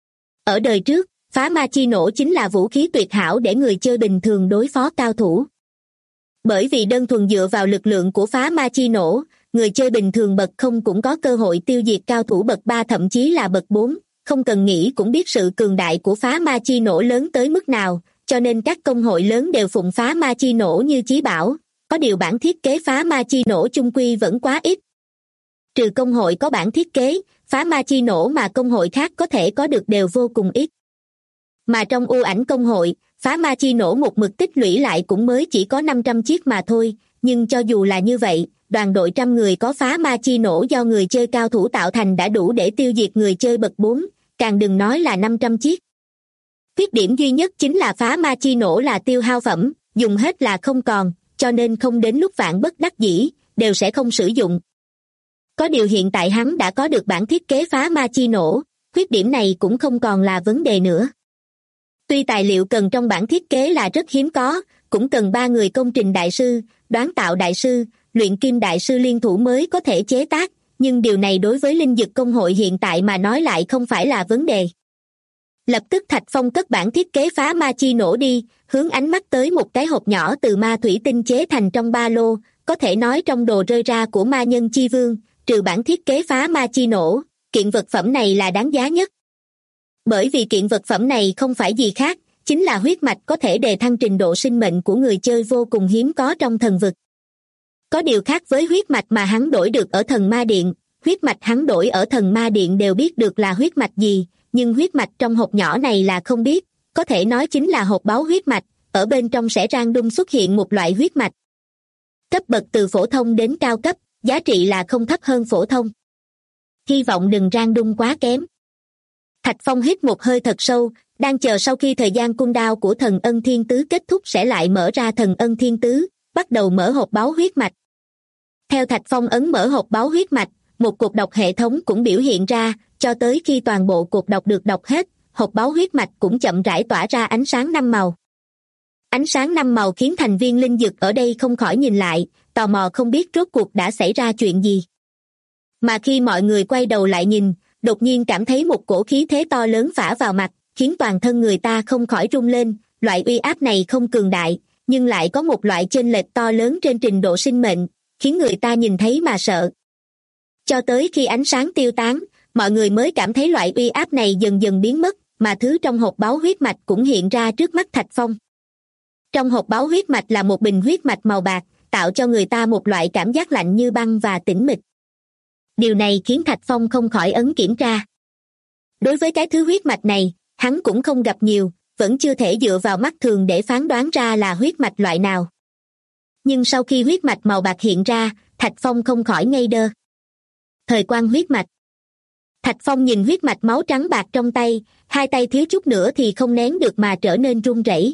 Ở đời trước, phá ma chi nổ chính là vũ khí tuyệt hảo để người chơi bình thường đối phó cao thủ. Bởi vì đơn thuần dựa vào lực lượng của phá ma chi nổ, người chơi bình thường bậc 0 cũng có cơ hội tiêu diệt cao thủ bậc 3 thậm chí là bậc 4, không cần nghĩ cũng biết sự cường đại của phá ma chi nổ lớn tới mức nào, cho nên các công hội lớn đều phụng phá ma chi nổ như chí bảo, có điều bản thiết kế phá ma chi nổ chung quy vẫn quá ít. Trừ công hội có bản thiết kế, phá ma chi nổ mà công hội khác có thể có được đều vô cùng ít. Mà trong u ảnh công hội, phá ma chi nổ một mực tích lũy lại cũng mới chỉ có 500 chiếc mà thôi, nhưng cho dù là như vậy, đoàn đội 100 người có phá ma chi nổ do người chơi cao thủ tạo thành đã đủ để tiêu diệt người chơi bậc 4, càng đừng nói là 500 chiếc. Khuyết điểm duy nhất chính là phá ma chi nổ là tiêu hao phẩm, dùng hết là không còn, cho nên không đến lúc vạn bất đắc dĩ, đều sẽ không sử dụng. Có điều hiện tại hắn đã có được bản thiết kế phá ma chi nổ, khuyết điểm này cũng không còn là vấn đề nữa. Tuy tài liệu cần trong bản thiết kế là rất hiếm có, cũng cần 3 người công trình đại sư, đoán tạo đại sư, luyện kim đại sư liên thủ mới có thể chế tác, nhưng điều này đối với linh dực công hội hiện tại mà nói lại không phải là vấn đề. Lập tức Thạch Phong cất bản thiết kế phá ma chi nổ đi, hướng ánh mắt tới một cái hộp nhỏ từ ma thủy tinh chế thành trong ba lô, có thể nói trong đồ rơi ra của Ma Nhân Chi Vương, trừ bản thiết kế phá ma chi nổ, kiện vật phẩm này là đáng giá nhất. Bởi vì kiện vật phẩm này không phải gì khác, chính là huyết mạch có thể đề thăng trình độ sinh mệnh của người chơi vô cùng hiếm có trong thần vực. Có điều khác với huyết mạch mà hắn đổi được ở thần ma điện, huyết mạch hắn đổi ở thần ma điện đều biết được là huyết mạch gì, nhưng huyết mạch trong hộp nhỏ này là không biết, có thể nói chính là hộp báu huyết mạch, ở bên trong sẽ random xuất hiện một loại huyết mạch. Cấp bậc từ phổ thông đến cao cấp, giá trị là không thấp hơn phổ thông. Hy vọng đừng rang đung quá kém. Thạch Phong hít một hơi thật sâu, đang chờ sau khi thời gian cooldown của thần ân thiên tứ kết thúc sẽ lại mở ra thần ân thiên tứ, bắt đầu mở hộp báu huyết mạch. Theo Thạch Phong ấn mở hộp báu huyết mạch, một cột đọc hệ thống cũng biểu hiện ra, cho tới khi toàn bộ cột đọc được đọc hết, hộp báu huyết mạch cũng chậm rãi tỏa ra ánh sáng 5 màu. Ánh sáng 5 màu khiến thành viên linh dực ở đây không khỏi nhìn lại, tò mò không biết rốt cuộc đã xảy ra chuyện gì. Mà khi mọi người quay đầu lại nhìn, đột nhiên cảm thấy một cổ khí thế to lớn phả vào mặt, khiến toàn thân người ta không khỏi rung lên. Loại uy áp này không cường đại, nhưng lại có một loại chênh lệch to lớn trên trình độ sinh mệnh, khiến người ta nhìn thấy mà sợ. Cho tới khi ánh sáng tiêu tán, mọi người mới cảm thấy loại uy áp này dần dần biến mất, mà thứ trong hộp báu huyết mạch cũng hiện ra trước mắt Thạch Phong. Trong hộp báu huyết mạch là một bình huyết mạch màu bạc, tạo cho người ta một loại cảm giác lạnh như băng và tĩnh mịch. Điều này khiến Thạch Phong không khỏi ấn kiểm tra. Đối với cái thứ huyết mạch này, hắn cũng không gặp nhiều, vẫn chưa thể dựa vào mắt thường để phán đoán ra là huyết mạch loại nào. Nhưng sau khi huyết mạch màu bạc hiện ra, Thạch Phong không khỏi ngây đơ. Thời quang huyết mạch. Thạch Phong nhìn huyết mạch máu trắng bạc trong tay, hai tay thiếu chút nữa thì không nén được mà trở nên run rẩy.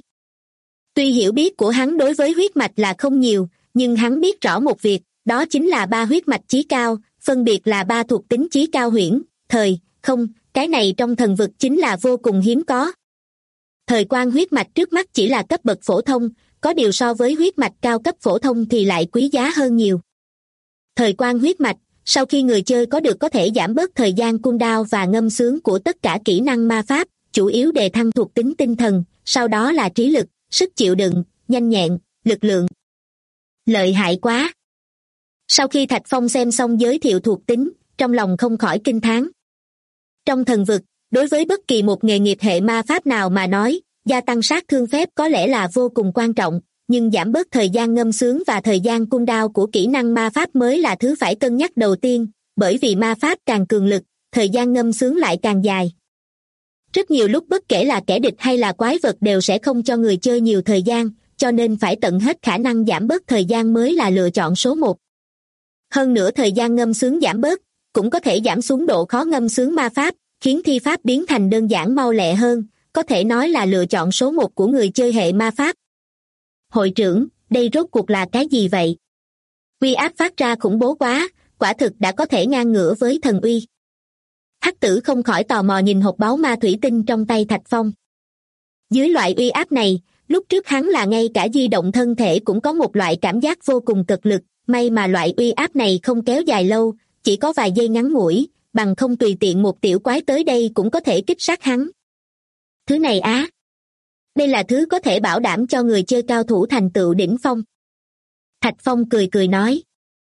Tuy hiểu biết của hắn đối với huyết mạch là không nhiều, nhưng hắn biết rõ một việc, đó chính là 3 huyết mạch chí cao, phân biệt là 3 thuộc tính chí cao huyễn, thời, không, cái này trong thần vực chính là vô cùng hiếm có. Thời quang huyết mạch trước mắt chỉ là cấp bậc phổ thông, có điều so với huyết mạch cao cấp phổ thông thì lại quý giá hơn nhiều. Thời quang huyết mạch, sau khi người chơi có được có thể giảm bớt thời gian cooldown và ngâm sướng của tất cả kỹ năng ma pháp, chủ yếu đề thăng thuộc tính tinh thần, sau đó là trí lực, sức chịu đựng, nhanh nhẹn, lực lượng. Lợi hại quá! Sau khi Thạch Phong xem xong giới thiệu thuộc tính, trong lòng không khỏi kinh thán. Trong thần vực, đối với bất kỳ một nghề nghiệp hệ ma pháp nào mà nói, gia tăng sát thương phép có lẽ là vô cùng quan trọng, nhưng giảm bớt thời gian ngâm sướng và thời gian cooldown của kỹ năng ma pháp mới là thứ phải cân nhắc đầu tiên, bởi vì ma pháp càng cường lực, thời gian ngâm sướng lại càng dài. Rất nhiều lúc bất kể là kẻ địch hay là quái vật đều sẽ không cho người chơi nhiều thời gian, cho nên phải tận hết khả năng giảm bớt thời gian mới là lựa chọn số 1. Hơn nữa thời gian ngâm sướng giảm bớt, cũng có thể giảm xuống độ khó ngâm sướng ma pháp, khiến thi pháp biến thành đơn giản mau lẹ hơn, có thể nói là lựa chọn số 1 của người chơi hệ ma pháp. Hội trưởng, đây rốt cuộc là cái gì vậy? Uy áp phát ra khủng bố quá, quả thực đã có thể ngang ngửa với thần uy. Hắc Tử không khỏi tò mò nhìn hộp báu ma thủy tinh trong tay Thạch Phong. Dưới loại uy áp này, lúc trước hắn là ngay cả di động thân thể cũng có một loại cảm giác vô cùng cực lực, may mà loại uy áp này không kéo dài lâu, chỉ có vài giây ngắn ngủi, bằng không tùy tiện một tiểu quái tới đây cũng có thể kích sát hắn. Thứ này á, đây là thứ có thể bảo đảm cho người chơi cao thủ thành tựu đỉnh phong. Thạch Phong cười cười nói.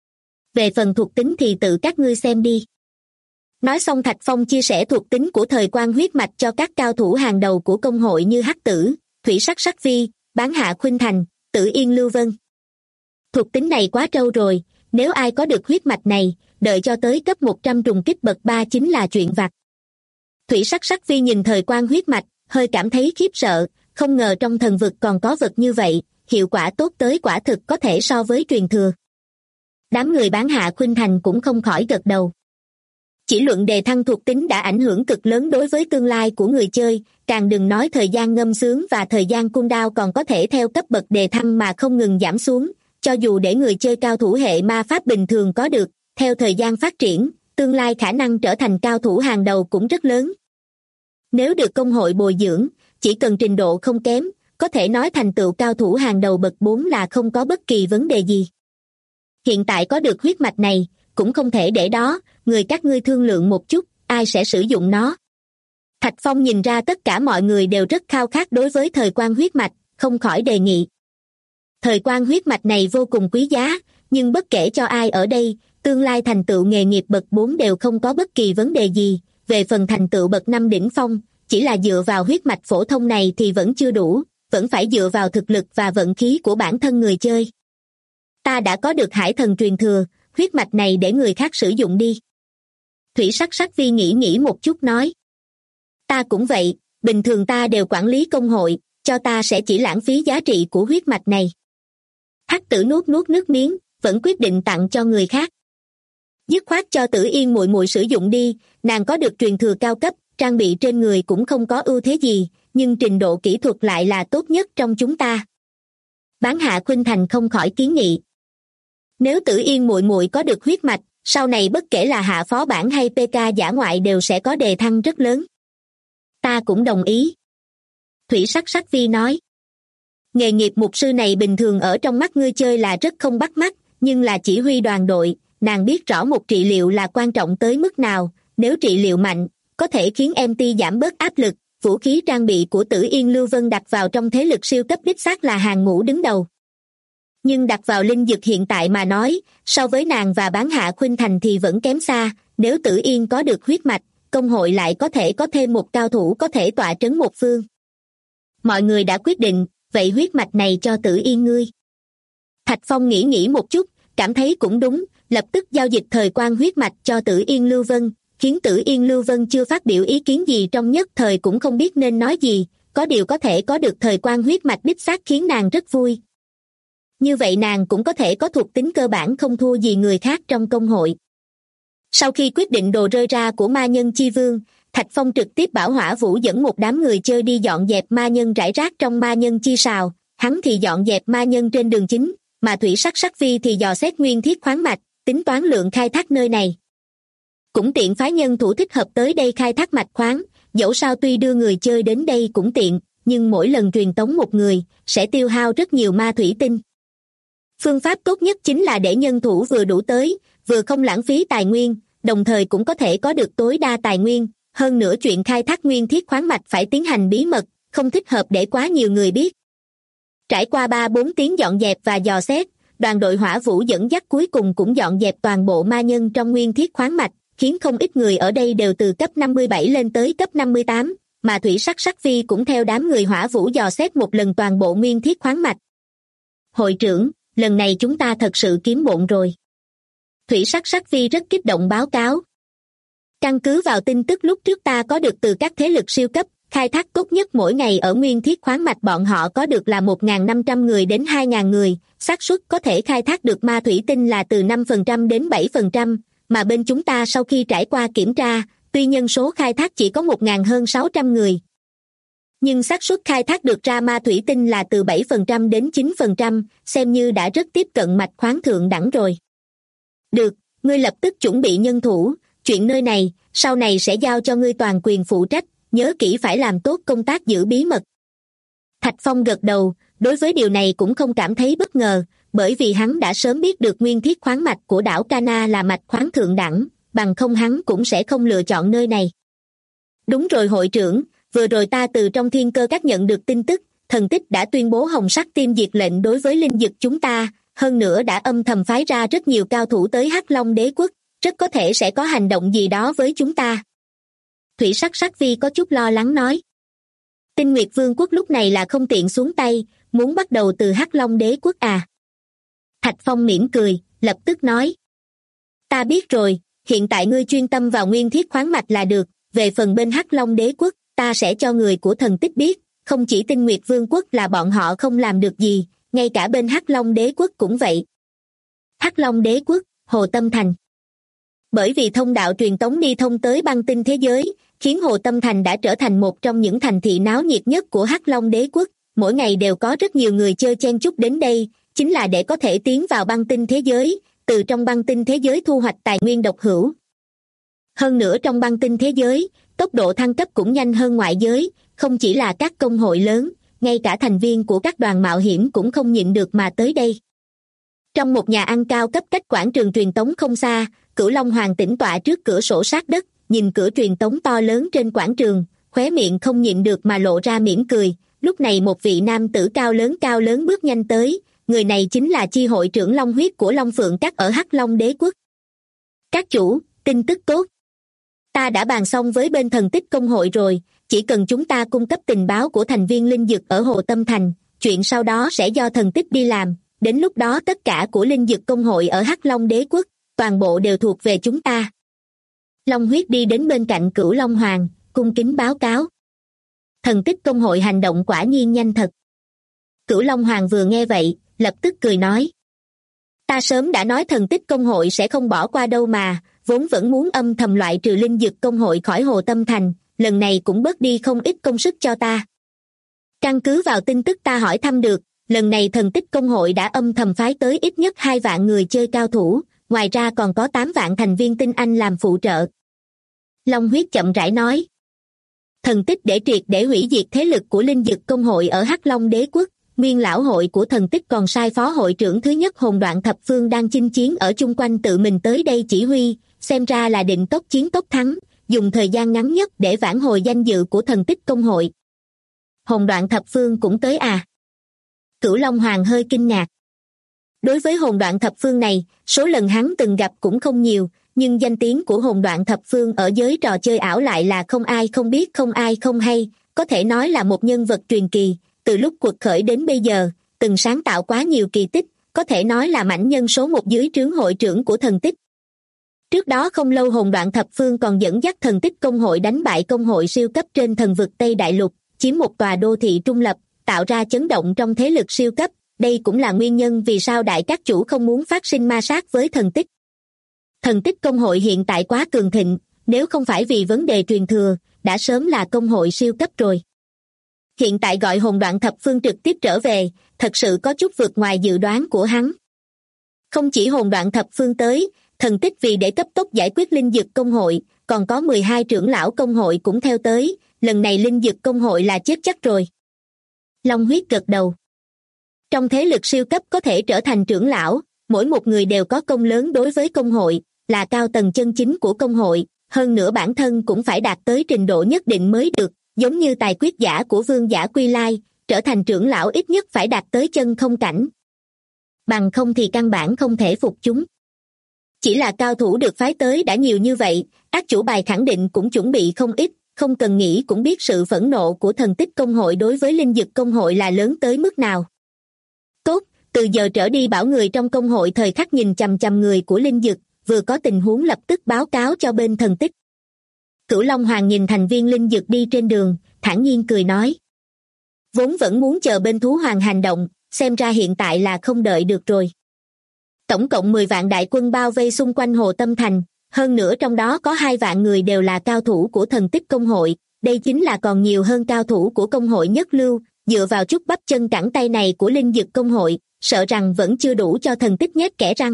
Về phần thuộc tính thì tự các ngươi xem đi. Nói xong Thạch Phong chia sẻ thuộc tính của thời quang huyết mạch cho các cao thủ hàng đầu của công hội như Hắc Tử, Thủy Sắc Sắc Vi, Bán Hạ Khuynh Thành, Tử Yên Lưu Vân. Thuộc tính này quá trâu rồi, nếu ai có được huyết mạch này, đợi cho tới cấp 100 trùng kích bậc 3 chính là chuyện vặt. Thủy Sắc Sắc Vi nhìn thời quang huyết mạch, hơi cảm thấy khiếp sợ, không ngờ trong thần vực còn có vật như vậy, hiệu quả tốt tới quả thực có thể so với truyền thừa. Đám người Bán Hạ Khuynh Thành cũng không khỏi gật đầu. Chỉ luận đề thăng thuộc tính đã ảnh hưởng cực lớn đối với tương lai của người chơi, càng đừng nói thời gian ngâm sướng và thời gian cooldown còn có thể theo cấp bậc đề thăng mà không ngừng giảm xuống, cho dù để người chơi cao thủ hệ ma pháp bình thường có được, theo thời gian phát triển, tương lai khả năng trở thành cao thủ hàng đầu cũng rất lớn. Nếu được công hội bồi dưỡng, chỉ cần trình độ không kém, có thể nói thành tựu cao thủ hàng đầu bậc 4 là không có bất kỳ vấn đề gì. Hiện tại có được huyết mạch này, cũng không thể để đó, người các ngươi thương lượng một chút, ai sẽ sử dụng nó. Thạch Phong nhìn ra tất cả mọi người đều rất khao khát đối với thời quang huyết mạch, không khỏi đề nghị. Thời quang huyết mạch này vô cùng quý giá, nhưng bất kể cho ai ở đây, tương lai thành tựu nghề nghiệp bậc 4 đều không có bất kỳ vấn đề gì, về phần thành tựu bậc 5 đỉnh phong, chỉ là dựa vào huyết mạch phổ thông này thì vẫn chưa đủ, vẫn phải dựa vào thực lực và vận khí của bản thân người chơi. Ta đã có được hải thần truyền thừa, huyết mạch này để người khác sử dụng đi. Thủy Sắc Sắc Vi nghĩ một chút nói. Ta cũng vậy, bình thường ta đều quản lý công hội, cho ta sẽ chỉ lãng phí giá trị của huyết mạch này. Hắc Tử nuốt nuốt nước miếng, vẫn quyết định tặng cho người khác. Dứt khoát cho Tử Yên muội muội sử dụng đi, nàng có được truyền thừa cao cấp, trang bị trên người cũng không có ưu thế gì, nhưng trình độ kỹ thuật lại là tốt nhất trong chúng ta. Bán Hạ Khuynh Thành không khỏi kiến nghị. Nếu Tử Yên muội muội có được huyết mạch, sau này bất kể là hạ phó bản hay PK dã ngoại đều sẽ có đề thăng rất lớn. Ta cũng đồng ý. Thủy Sắc Sắc Vi nói. Nghề nghiệp mục sư này bình thường ở trong mắt ngươi chơi là rất không bắt mắt, nhưng là chỉ huy đoàn đội, nàng biết rõ một trị liệu là quan trọng tới mức nào, nếu trị liệu mạnh, có thể khiến MT giảm bớt áp lực, vũ khí trang bị của Tử Yên Lưu Vân đặt vào trong thế lực siêu cấp đích xác là hàng ngũ đứng đầu. Nhưng đặt vào linh dược hiện tại mà nói, so với nàng và Bán Hạ Khuynh Thành thì vẫn kém xa, nếu Tử Yên có được huyết mạch, công hội lại có thể có thêm một cao thủ có thể tọa trấn một phương. Mọi người đã quyết định, vậy huyết mạch này cho Tử Yên ngươi. Thạch Phong nghĩ một chút, cảm thấy cũng đúng, lập tức giao dịch thời quan huyết mạch cho Tử Yên Lưu Vân, khiến Tử Yên Lưu Vân chưa phát biểu ý kiến gì trong nhất thời cũng không biết nên nói gì, có điều có thể có được thời quan huyết mạch đích xác khiến nàng rất vui. Như vậy nàng cũng có thể có thuộc tính cơ bản không thua gì người khác trong công hội. Sau khi quyết định đồ rơi ra của ma nhân chi vương, Thạch Phong trực tiếp bảo Hỏa Vũ dẫn một đám người chơi đi dọn dẹp ma nhân rải rác trong ma nhân chi sào, hắn thì dọn dẹp ma nhân trên đường chính, mà Thủy Sắc Sắc Vi thì dò xét nguyên thiết khoáng mạch, tính toán lượng khai thác nơi này. Cũng tiện phái nhân thủ thích hợp tới đây khai thác mạch khoáng, dẫu sao tuy đưa người chơi đến đây cũng tiện, nhưng mỗi lần truyền tống một người, sẽ tiêu hao rất nhiều ma thủy tinh. Phương pháp tốt nhất chính là để nhân thủ vừa đủ tới, vừa không lãng phí tài nguyên, đồng thời cũng có thể có được tối đa tài nguyên. Hơn nữa chuyện khai thác nguyên thiết khoáng mạch phải tiến hành bí mật, không thích hợp để quá nhiều người biết. Trải qua 3-4 tiếng dọn dẹp và dò xét, đoàn đội Hỏa Vũ dẫn dắt cuối cùng cũng dọn dẹp toàn bộ ma nhân trong nguyên thiết khoáng mạch, khiến không ít người ở đây đều từ cấp 57 lên tới cấp 58, mà Thủy Sắc Sắc Vi cũng theo đám người Hỏa Vũ dò xét một lần toàn bộ nguyên thiết khoáng mạch. Hội trưởng, lần này chúng ta thật sự kiếm bộn rồi. Thủy Sắc Sắc Vi rất kích động báo cáo. Căn cứ vào tin tức lúc trước ta có được từ các thế lực siêu cấp, khai thác tốt nhất mỗi ngày ở nguyên thiết khoáng mạch bọn họ có được là 1.500 người đến 2.000 người, xác suất có thể khai thác được ma thủy tinh là từ 5% đến 7%, mà bên chúng ta sau khi trải qua kiểm tra, tuy nhân số khai thác chỉ có 1.000 hơn 600 người. Nhưng xác suất khai thác được ra ma thủy tinh là từ 7% đến 9%, xem như đã rất tiếp cận mạch khoáng thượng đẳng rồi. Được, ngươi lập tức chuẩn bị nhân thủ, chuyện nơi này, sau này sẽ giao cho ngươi toàn quyền phụ trách, nhớ kỹ phải làm tốt công tác giữ bí mật. Thạch Phong gật đầu, đối với điều này cũng không cảm thấy bất ngờ, bởi vì hắn đã sớm biết được nguyên thiết khoáng mạch của đảo Cana là mạch khoáng thượng đẳng, bằng không hắn cũng sẽ không lựa chọn nơi này. Đúng rồi hội trưởng, vừa rồi ta từ trong Thiên Cơ Các nhận được tin tức, thần tích đã tuyên bố hồng sắc tim diệt lệnh đối với linh dực chúng ta, hơn nữa đã âm thầm phái ra rất nhiều cao thủ tới Hắc Long Đế quốc, rất có thể sẽ có hành động gì đó với chúng ta. Thủy Sắc Sắc Vi có chút lo lắng nói. Tinh Nguyệt Vương quốc lúc này là không tiện xuống tay, muốn bắt đầu từ Hắc Long Đế quốc à? Thạch Phong mỉm cười, lập tức nói. Ta biết rồi, hiện tại ngươi chuyên tâm vào nguyên thiết khoáng mạch là được, về phần bên Hắc Long Đế quốc, ta sẽ cho người của thần tích biết, không chỉ Tinh Nguyệt Vương quốc là bọn họ không làm được gì, ngay cả bên Hắc Long Đế quốc cũng vậy. Hắc Long Đế quốc, Hồ Tâm Thành. Bởi vì thông đạo truyền tống đi thông tới băng tinh thế giới, khiến Hồ Tâm Thành đã trở thành một trong những thành thị náo nhiệt nhất của Hắc Long Đế quốc, mỗi ngày đều có rất nhiều người chơi chen chúc đến đây, chính là để có thể tiến vào băng tinh thế giới, từ trong băng tinh thế giới thu hoạch tài nguyên độc hữu. Hơn nữa trong băng tinh thế giới, tốc độ thăng cấp cũng nhanh hơn ngoại giới, không chỉ là các công hội lớn, ngay cả thành viên của các đoàn mạo hiểm cũng không nhịn được mà tới đây. Trong một nhà ăn cao cấp cách quảng trường truyền tống không xa, Cửu Long Hoàng tĩnh tọa trước cửa sổ sát đất, nhìn cửa truyền tống to lớn trên quảng trường, khóe miệng không nhịn được mà lộ ra mỉm cười. Lúc này một vị nam tử cao lớn bước nhanh tới, người này chính là chi hội trưởng Long Huyết của Long Phượng Các ở Hắc Long Đế quốc. Các chủ, tin tức tốt. Ta đã bàn xong với bên thần tích công hội rồi, chỉ cần chúng ta cung cấp tình báo của thành viên linh dực ở Hồ Tâm Thành, chuyện sau đó sẽ do thần tích đi làm, đến lúc đó tất cả của linh dực công hội ở Hắc Long Đế quốc, toàn bộ đều thuộc về chúng ta. Long Huyết đi đến bên cạnh Cửu Long Hoàng, cung kính báo cáo. Thần tích công hội hành động quả nhiên nhanh thật. Cửu Long Hoàng vừa nghe vậy, lập tức cười nói. Ta sớm đã nói thần tích công hội sẽ không bỏ qua đâu mà, vốn vẫn muốn âm thầm loại trừ linh dực công hội khỏi Hồ Tâm Thành, lần này cũng bớt đi không ít công sức cho ta. Căn cứ vào tin tức ta hỏi thăm được, lần này thần tích công hội đã âm thầm phái tới ít nhất 2 vạn người chơi cao thủ, ngoài ra còn có 8 vạn thành viên tinh anh làm phụ trợ. Long Huyết chậm rãi nói. Thần tích để triệt để hủy diệt thế lực của linh dực công hội ở Hắc Long Đế Quốc, nguyên lão hội của thần tích còn sai phó hội trưởng thứ nhất Hồn Đoạn Thập Phương đang chinh chiến ở chung quanh tự mình tới đây chỉ huy, xem ra là định tốc chiến tốc thắng, dùng thời gian ngắn nhất để vãn hồi danh dự của thần tích công hội. Hồn Đoạn Thập Phương cũng tới à? Cửu Long Hoàng hơi kinh ngạc. Đối với Hồn Đoạn Thập Phương này, số lần hắn từng gặp cũng không nhiều, nhưng danh tiếng của Hồn Đoạn Thập Phương ở giới trò chơi ảo lại là không ai không biết không ai không hay, có thể nói là một nhân vật truyền kỳ, từ lúc cuộc khởi đến bây giờ, từng sáng tạo quá nhiều kỳ tích, có thể nói là mãnh nhân số 1 dưới trướng hội trưởng của thần tích. Trước đó không lâu Hồn Đoạn Thập Phương còn dẫn dắt thần tích công hội đánh bại công hội siêu cấp trên thần vực Tây Đại Lục, chiếm một tòa đô thị trung lập, tạo ra chấn động trong thế lực siêu cấp, đây cũng là nguyên nhân vì sao đại các chủ không muốn phát sinh ma sát với thần tích. Thần tích công hội hiện tại quá cường thịnh, nếu không phải vì vấn đề truyền thừa, đã sớm là công hội siêu cấp rồi. Hiện tại gọi Hồn Đoạn Thập Phương trực tiếp trở về, thật sự có chút vượt ngoài dự đoán của hắn. Không chỉ Hồn Đoạn Thập Phương tới, thần tích vì để cấp tốc giải quyết linh dực công hội, còn có 12 trưởng lão công hội cũng theo tới, lần này linh dực công hội là chết chắc rồi. Long Huyết gật đầu. Trong thế lực siêu cấp có thể trở thành trưởng lão, mỗi một người đều có công lớn đối với công hội, là cao tầng chân chính của công hội, hơn nữa bản thân cũng phải đạt tới trình độ nhất định mới được, giống như tài quyết giả của Vương Giả Quy Lai, trở thành trưởng lão ít nhất phải đạt tới chân không cảnh. Bằng không thì căn bản không thể phục chúng. Chỉ là cao thủ được phái tới đã nhiều như vậy, ác chủ bài khẳng định cũng chuẩn bị không ít, không cần nghĩ cũng biết sự phẫn nộ của thần tích công hội đối với linh dực công hội là lớn tới mức nào. Tốt, từ giờ trở đi bảo người trong công hội thời khắc nhìn chằm chằm người của linh dực, vừa có tình huống lập tức báo cáo cho bên thần tích. Cửu Long Hoàng nhìn thành viên linh dực đi trên đường, thản nhiên cười nói. Vốn vẫn muốn chờ bên thú hoàng hành động, xem ra hiện tại là không đợi được rồi. Tổng cộng 10 vạn đại quân bao vây xung quanh Hồ Tâm Thành, hơn nữa trong đó có 2 vạn người đều là cao thủ của thần tích công hội, đây chính là còn nhiều hơn cao thủ của công hội nhất lưu, dựa vào chút bắp chân cẳng tay này của linh dực công hội, sợ rằng vẫn chưa đủ cho thần tích nhét kẽ răng.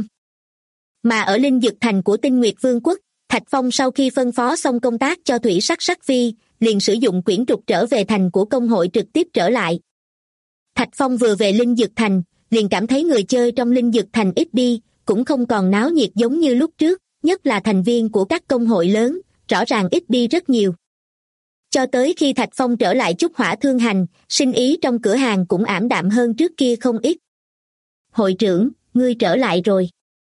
Mà ở linh dực thành của Tinh Nguyệt Vương quốc, Thạch Phong sau khi phân phó xong công tác cho Thủy Sắc Sắc Phi, liền sử dụng quyển trục trở về thành của công hội trực tiếp trở lại. Thạch Phong vừa về linh dực thành, liền cảm thấy người chơi trong linh dực thành ít đi, cũng không còn náo nhiệt giống như lúc trước, nhất là thành viên của các công hội lớn, rõ ràng ít đi rất nhiều. Cho tới khi Thạch Phong trở lại Trúc Hỏa Thương Hành, sinh ý trong cửa hàng cũng ảm đạm hơn trước kia không ít. Hội trưởng, ngươi trở lại rồi.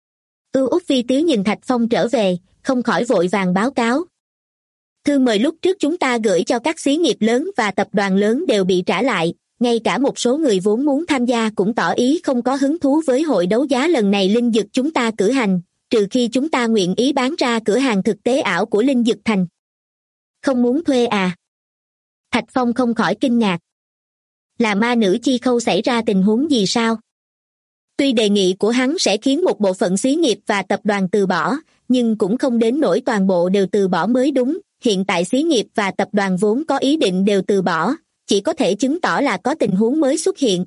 Út Vi Tiếu nhìn Thạch Phong trở về, không khỏi vội vàng báo cáo. Thư mời lúc trước chúng ta gửi cho các xí nghiệp lớn và tập đoàn lớn đều bị trả lại, ngay cả một số người vốn muốn tham gia cũng tỏ ý không có hứng thú với hội đấu giá lần này linh dực chúng ta cử hành, trừ khi chúng ta nguyện ý bán ra cửa hàng thực tế ảo của linh dực thành. Không muốn thuê à? Thạch Phong không khỏi kinh ngạc. Là ma nữ chi khâu xảy ra tình huống gì sao? Tuy đề nghị của hắn sẽ khiến một bộ phận xí nghiệp và tập đoàn từ bỏ, nhưng cũng không đến nỗi toàn bộ đều từ bỏ mới đúng, hiện tại xí nghiệp và tập đoàn vốn có ý định đều từ bỏ, chỉ có thể chứng tỏ là có tình huống mới xuất hiện.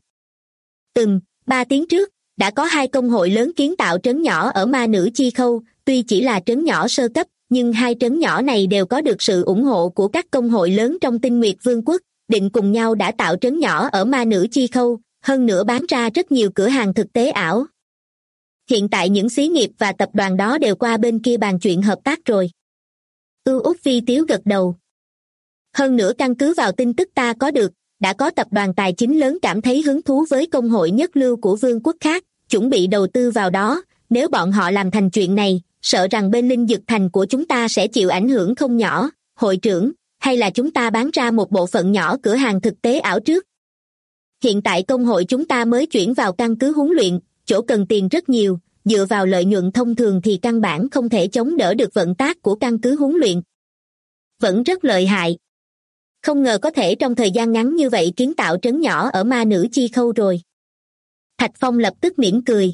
3 tiếng trước, đã có 2 công hội lớn kiến tạo trấn nhỏ ở ma nữ chi khâu, tuy chỉ là trấn nhỏ sơ cấp, nhưng 2 trấn nhỏ này đều có được sự ủng hộ của các công hội lớn trong Tinh Nguyệt Vương quốc, định cùng nhau đã tạo trấn nhỏ ở ma nữ chi khâu, hơn nữa bán ra rất nhiều cửa hàng thực tế ảo. Hiện tại những xí nghiệp và tập đoàn đó đều qua bên kia bàn chuyện hợp tác rồi. Út Vi Tiếu gật đầu. Hơn nữa căn cứ vào tin tức ta có được, đã có tập đoàn tài chính lớn cảm thấy hứng thú với công hội nhất lưu của vương quốc khác, chuẩn bị đầu tư vào đó, nếu bọn họ làm thành chuyện này, sợ rằng bên linh dực thành của chúng ta sẽ chịu ảnh hưởng không nhỏ. Hội trưởng, hay là chúng ta bán ra một bộ phận nhỏ cửa hàng thực tế ảo trước? Hiện tại công hội chúng ta mới chuyển vào căn cứ huấn luyện, chỗ cần tiền rất nhiều, dựa vào lợi nhuận thông thường thì căn bản không thể chống đỡ được vận tác của căn cứ huấn luyện. Vẫn rất lợi hại. Không ngờ có thể trong thời gian ngắn như vậy kiến tạo trấn nhỏ ở ma nữ chi khâu rồi. Thạch Phong lập tức mỉm cười.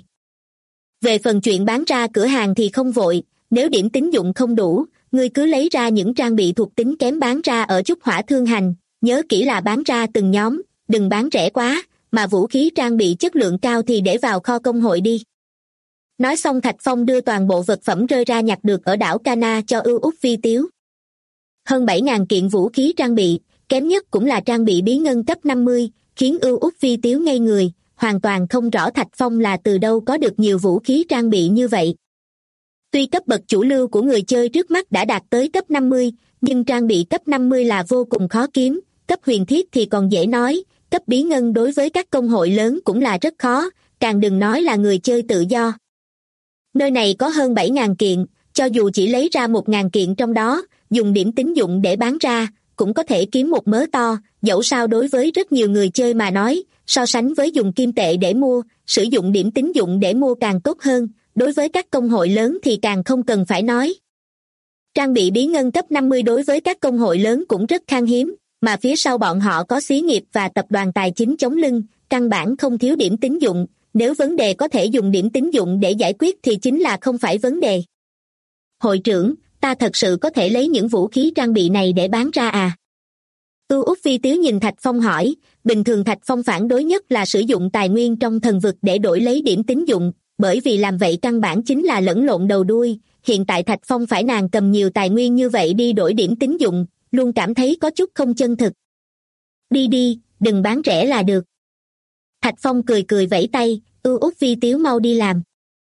Về phần chuyện bán ra cửa hàng thì không vội, nếu điểm tín dụng không đủ, ngươi cứ lấy ra những trang bị thuộc tính kém bán ra ở Trúc Hỏa Thương Hành, nhớ kỹ là bán ra từng nhóm, đừng bán rẻ quá, mà vũ khí trang bị chất lượng cao thì để vào kho công hội đi. Nói xong Thạch Phong đưa toàn bộ vật phẩm rơi ra nhặt được ở đảo Cana cho Ưu Úc Vi Tiếu. Hơn 7.000 kiện vũ khí trang bị, kém nhất cũng là trang bị bí ngân cấp 50, khiến Ưu Úc Vi Tiếu ngây người, hoàn toàn không rõ Thạch Phong là từ đâu có được nhiều vũ khí trang bị như vậy. Tuy cấp bậc chủ lưu của người chơi trước mắt đã đạt tới cấp 50, nhưng trang bị cấp 50 là vô cùng khó kiếm, cấp huyền thiết thì còn dễ nói, cấp bí ngân đối với các công hội lớn cũng là rất khó, càng đừng nói là người chơi tự do. Nơi này có hơn 7.000 kiện, cho dù chỉ lấy ra 1.000 kiện trong đó, dùng điểm tín dụng để bán ra, cũng có thể kiếm một mớ to, dẫu sao đối với rất nhiều người chơi mà nói, so sánh với dùng kim tệ để mua, sử dụng điểm tín dụng để mua càng tốt hơn, đối với các công hội lớn thì càng không cần phải nói. Trang bị bí ngân cấp 50 đối với các công hội lớn cũng rất khan hiếm, mà phía sau bọn họ có xí nghiệp và tập đoàn tài chính chống lưng, căn bản không thiếu điểm tín dụng, nếu vấn đề có thể dùng điểm tín dụng để giải quyết thì chính là không phải vấn đề. Hội trưởng, ta thật sự có thể lấy những vũ khí trang bị này để bán ra à? Ưu Úc Vi Tiếu nhìn Thạch Phong hỏi, bình thường Thạch Phong phản đối nhất là sử dụng tài nguyên trong thần vực để đổi lấy điểm tín dụng, bởi vì làm vậy căn bản chính là lẫn lộn đầu đuôi, hiện tại Thạch Phong phải nàng cầm nhiều tài nguyên như vậy đi đổi điểm tín dụng, luôn cảm thấy có chút không chân thực. Đi đi, đừng bán rẻ là được. Thạch Phong cười cười vẫy tay, Ưu Úc Vi Tiếu mau đi làm.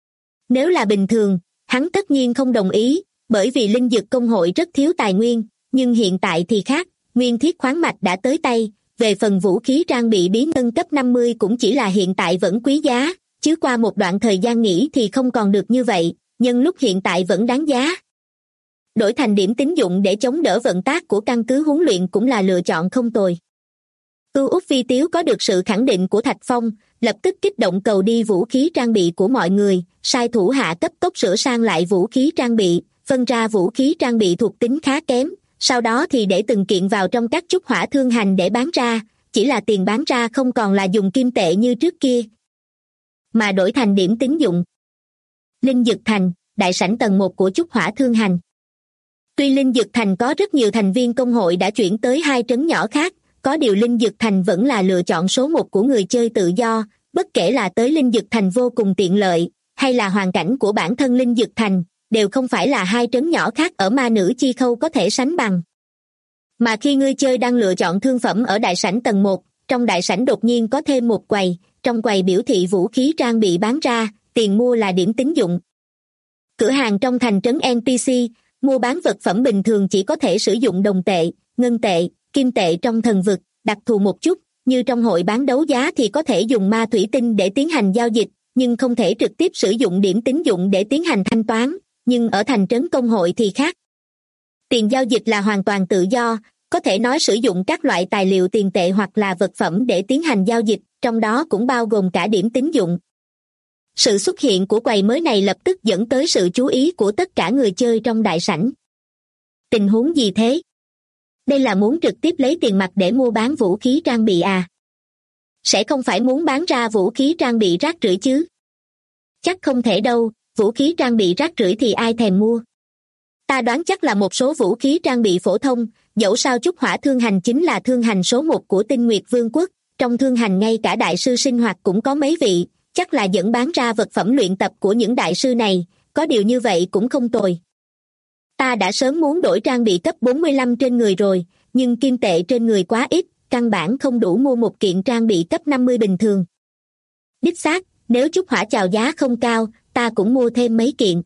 Nếu là bình thường, hắn tất nhiên không đồng ý, bởi vì linh dược công hội rất thiếu tài nguyên, nhưng hiện tại thì khác, nguyên thiết khoáng mạch đã tới tay, về phần vũ khí trang bị bí ngân cấp 50 cũng chỉ là hiện tại vẫn quý giá, chứ qua một đoạn thời gian nghỉ thì không còn được như vậy, nhưng lúc hiện tại vẫn đáng giá. Đổi thành điểm tín dụng để chống đỡ vận tác của căn cứ huấn luyện cũng là lựa chọn không tồi. Ưu Úc Vi Tiếu có được sự khẳng định của Thạch Phong, lập tức kích động cầu đi vũ khí trang bị của mọi người, sai thủ hạ cấp tốc sửa sang lại vũ khí trang bị, phân ra vũ khí trang bị thuộc tính khá kém, sau đó thì để từng kiện vào trong các Trúc Hỏa Thương Hành để bán ra, chỉ là tiền bán ra không còn là dùng kim tệ như trước kia, mà đổi thành điểm tín dụng. Linh Dực Thành, đại sảnh tầng 1 của Trúc Hỏa Thương Hành. Tuy Linh Dực Thành có rất nhiều thành viên công hội đã chuyển tới 2 trấn nhỏ khác, có điều Linh Dực Thành vẫn là lựa chọn số 1 của người chơi tự do, bất kể là tới Linh Dực Thành vô cùng tiện lợi, hay là hoàn cảnh của bản thân Linh Dực Thành, đều không phải là 2 trấn nhỏ khác ở Ma Nữ Chi Khâu có thể sánh bằng. Mà khi người chơi đang lựa chọn thương phẩm ở đại sảnh tầng 1, trong đại sảnh đột nhiên có thêm một quầy, trong quầy biểu thị vũ khí trang bị bán ra, tiền mua là điểm tín dụng. Cửa hàng trong thành trấn NPC, mua bán vật phẩm bình thường chỉ có thể sử dụng đồng tệ, ngân tệ, kim tệ trong thần vực, đặc thù một chút, như trong hội bán đấu giá thì có thể dùng ma thủy tinh để tiến hành giao dịch, nhưng không thể trực tiếp sử dụng điểm tín dụng để tiến hành thanh toán, nhưng ở thành trấn công hội thì khác. Tiền giao dịch là hoàn toàn tự do, có thể nói sử dụng các loại tài liệu tiền tệ hoặc là vật phẩm để tiến hành giao dịch, trong đó cũng bao gồm cả điểm tín dụng. Sự xuất hiện của quầy mới này lập tức dẫn tới sự chú ý của tất cả người chơi trong đại sảnh. Tình huống gì thế? Đây là muốn trực tiếp lấy tiền mặt để mua bán vũ khí trang bị à? Sẽ không phải muốn bán ra vũ khí trang bị rác rưởi chứ? Chắc không thể đâu, vũ khí trang bị rác rưởi thì ai thèm mua. Ta đoán chắc là một số vũ khí trang bị phổ thông, dẫu sao Trúc Hỏa Thương Hành chính là thương hành số 1 của Tinh Nguyệt Vương quốc, trong thương hành ngay cả đại sư sinh hoạt cũng có mấy vị, chắc là dẫn bán ra vật phẩm luyện tập của những đại sư này, có điều như vậy cũng không tồi. Ta đã sớm muốn đổi trang bị cấp 45 trên người rồi, nhưng kim tệ trên người quá ít, căn bản không đủ mua một kiện trang bị cấp 50 bình thường. Đích xác, nếu Trúc Hỏa chào giá không cao, ta cũng mua thêm mấy kiện.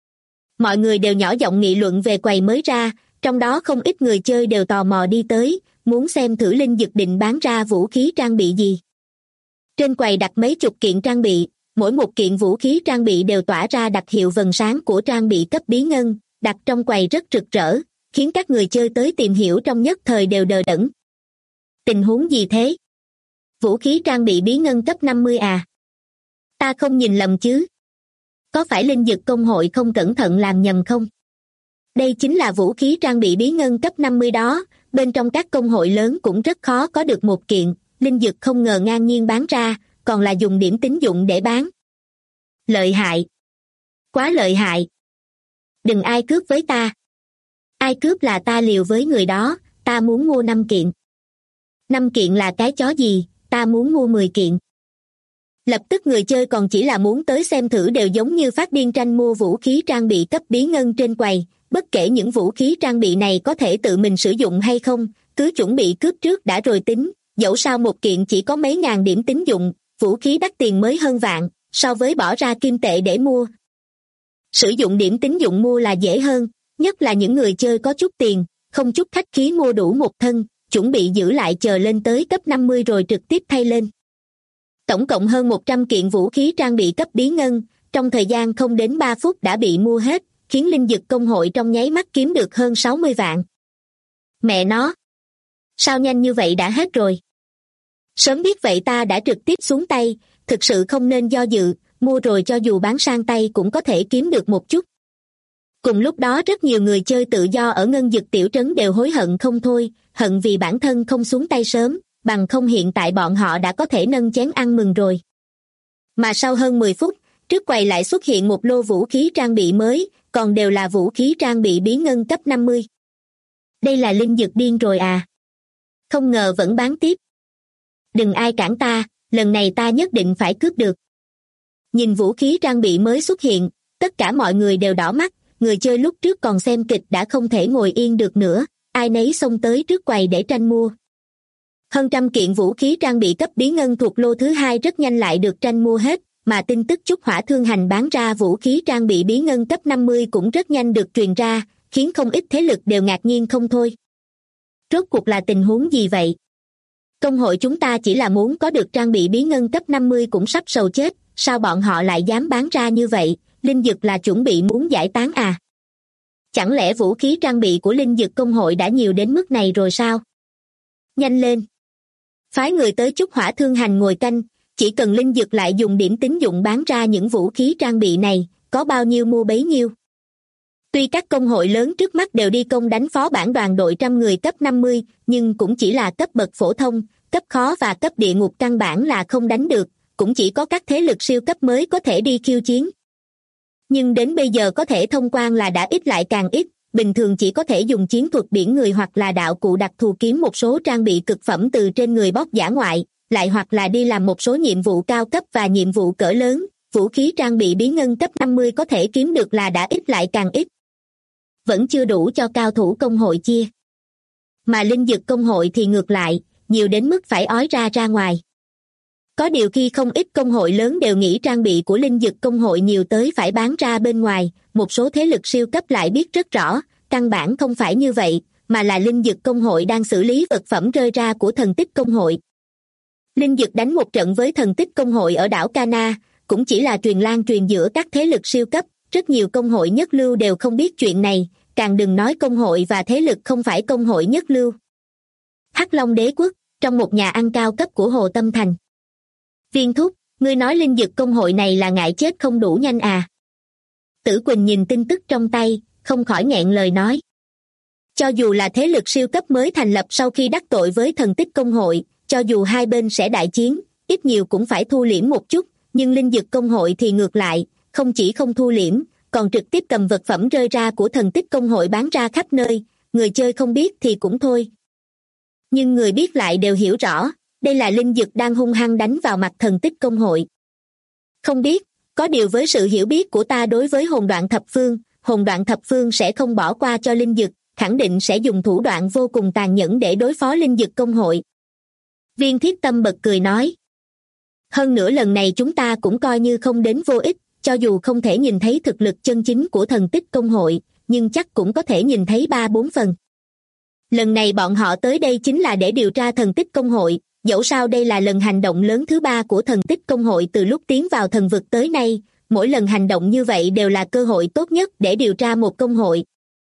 Mọi người đều nhỏ giọng nghị luận về quầy mới ra, trong đó không ít người chơi đều tò mò đi tới, muốn xem thử Linh Dực định bán ra vũ khí trang bị gì. Trên quầy đặt mấy chục kiện trang bị, mỗi một kiện vũ khí trang bị đều tỏa ra đặc hiệu vầng sáng của trang bị cấp bí ngân, đặt trong quầy rất rực rỡ, khiến các người chơi tới tìm hiểu trong nhất thời đều đờ đẫn. Tình huống gì thế? Vũ khí trang bị bí ngân cấp 50 à? Ta không nhìn lầm chứ? Có phải Linh Dực công hội không cẩn thận làm nhầm không? Đây chính là vũ khí trang bị bí ngân cấp 50 đó, bên trong các công hội lớn cũng rất khó có được một kiện, Linh Dực không ngờ ngang nhiên bán ra, còn là dùng điểm tín dụng để bán. Lợi hại. Quá lợi hại. Đừng ai cướp với ta. Ai cướp là ta liều với người đó, ta muốn mua 5 kiện. 5 kiện là cái chó gì, ta muốn mua 10 kiện. Lập tức người chơi còn chỉ là muốn tới xem thử đều giống như phát điên tranh mua vũ khí trang bị cấp bí ngân trên quầy, bất kể những vũ khí trang bị này có thể tự mình sử dụng hay không, cứ chuẩn bị cướp trước đã rồi tính, dẫu sao một kiện chỉ có mấy ngàn điểm tín dụng, vũ khí đắt tiền mới hơn vạn, so với bỏ ra kim tệ để mua. Sử dụng điểm tín dụng mua là dễ hơn, nhất là những người chơi có chút tiền, không chút khách khí mua đủ một thân, chuẩn bị giữ lại chờ lên tới cấp 50 rồi trực tiếp thay lên. Tổng cộng hơn 100 kiện vũ khí trang bị cấp bí ngân, trong thời gian không đến 3 phút đã bị mua hết, khiến linh dực công hội trong nháy mắt kiếm được hơn 60 vạn. Mẹ nó! Sao nhanh như vậy đã hết rồi? Sớm biết vậy ta đã trực tiếp xuống tay, thực sự không nên do dự, mua rồi cho dù bán sang tay cũng có thể kiếm được một chút. Cùng lúc đó rất nhiều người chơi tự do ở ngân dực tiểu trấn đều hối hận không thôi, hận vì bản thân không xuống tay sớm, bằng không hiện tại bọn họ đã có thể nâng chén ăn mừng rồi. Mà sau hơn 10 phút, trước quầy lại xuất hiện một lô vũ khí trang bị mới, còn đều là vũ khí trang bị bí ngân cấp 50. Đây là linh dực điên rồi à? Không ngờ vẫn bán tiếp. Đừng ai cản ta, lần này ta nhất định phải cướp được. Nhìn vũ khí trang bị mới xuất hiện, tất cả mọi người đều đỏ mắt, người chơi lúc trước còn xem kịch đã không thể ngồi yên được nữa, ai nấy xông tới trước quầy để tranh mua. Hơn trăm kiện vũ khí trang bị cấp bí ngân thuộc lô thứ 2 rất nhanh lại được tranh mua hết, mà tin tức Trúc Hỏa Thương Hành bán ra vũ khí trang bị bí ngân cấp 50 cũng rất nhanh được truyền ra, khiến không ít thế lực đều ngạc nhiên không thôi. Rốt cuộc là tình huống gì vậy? Công hội chúng ta chỉ là muốn có được trang bị bí ngân cấp 50 cũng sắp sầu chết, sao bọn họ lại dám bán ra như vậy? Linh dực là chuẩn bị muốn giải tán à? Chẳng lẽ vũ khí trang bị của linh dực công hội đã nhiều đến mức này rồi sao? Nhanh lên! Phái người tới Trúc Hỏa Thương Hành ngồi canh, chỉ cần linh dực lại dùng điểm tín dụng bán ra những vũ khí trang bị này, có bao nhiêu mua bấy nhiêu. Tuy các công hội lớn trước mắt đều đi công đánh phó bản đoàn đội trăm người cấp 50, nhưng cũng chỉ là cấp bậc phổ thông, cấp khó và cấp địa ngục căn bản là không đánh được, cũng chỉ có các thế lực siêu cấp mới có thể đi khiêu chiến. Nhưng đến bây giờ có thể thông quan là đã ít lại càng ít, bình thường chỉ có thể dùng chiến thuật biển người hoặc là đạo cụ đặc thù kiếm một số trang bị cực phẩm từ trên người bóc dã ngoại, lại hoặc là đi làm một số nhiệm vụ cao cấp và nhiệm vụ cỡ lớn, vũ khí trang bị bí ngân cấp 50 có thể kiếm được là đã ít lại càng ít. Vẫn chưa đủ cho cao thủ công hội chia. Mà linh dực công hội thì ngược lại, nhiều đến mức phải ói ra ngoài. Có điều khi không ít công hội lớn đều nghĩ trang bị của linh dực công hội nhiều tới phải bán ra bên ngoài, một số thế lực siêu cấp lại biết rất rõ, căn bản không phải như vậy, mà là linh dực công hội đang xử lý vật phẩm rơi ra của thần tích công hội. Linh dực đánh một trận với thần tích công hội ở đảo Cana, cũng chỉ là truyền lan truyền giữa các thế lực siêu cấp, rất nhiều công hội nhất lưu đều không biết chuyện này, càng đừng nói công hội và thế lực không phải công hội nhất lưu. Hắc Long Đế Quốc, trong một nhà ăn cao cấp của Hồ Tâm Thành. Viên thúc, ngươi nói linh dực công hội này là ngại chết không đủ nhanh à? Tử Quỳnh nhìn tin tức trong tay, không khỏi nghẹn lời nói. Cho dù là thế lực siêu cấp mới thành lập sau khi đắc tội với thần tích công hội, cho dù hai bên sẽ đại chiến, ít nhiều cũng phải thu liễm một chút, nhưng linh dực công hội thì ngược lại, không chỉ không thu liễm, còn trực tiếp cầm vật phẩm rơi ra của thần tích công hội bán ra khắp nơi, người chơi không biết thì cũng thôi. Nhưng người biết lại đều hiểu rõ, đây là linh dực đang hung hăng đánh vào mặt thần tích công hội. Không biết, có điều với sự hiểu biết của ta đối với hồn đoạn thập phương sẽ không bỏ qua cho linh dực, khẳng định sẽ dùng thủ đoạn vô cùng tàn nhẫn để đối phó linh dực công hội. Viên Thiết Tâm bật cười nói. Hơn nữa lần này chúng ta cũng coi như không đến vô ích, cho dù không thể nhìn thấy thực lực chân chính của thần tích công hội, nhưng chắc cũng có thể nhìn thấy 3-4 phần. Lần này bọn họ tới đây chính là để điều tra thần tích công hội, dẫu sao đây là lần hành động lớn thứ 3 của thần tích công hội từ lúc tiến vào thần vực tới nay, mỗi lần hành động như vậy đều là cơ hội tốt nhất để điều tra một công hội.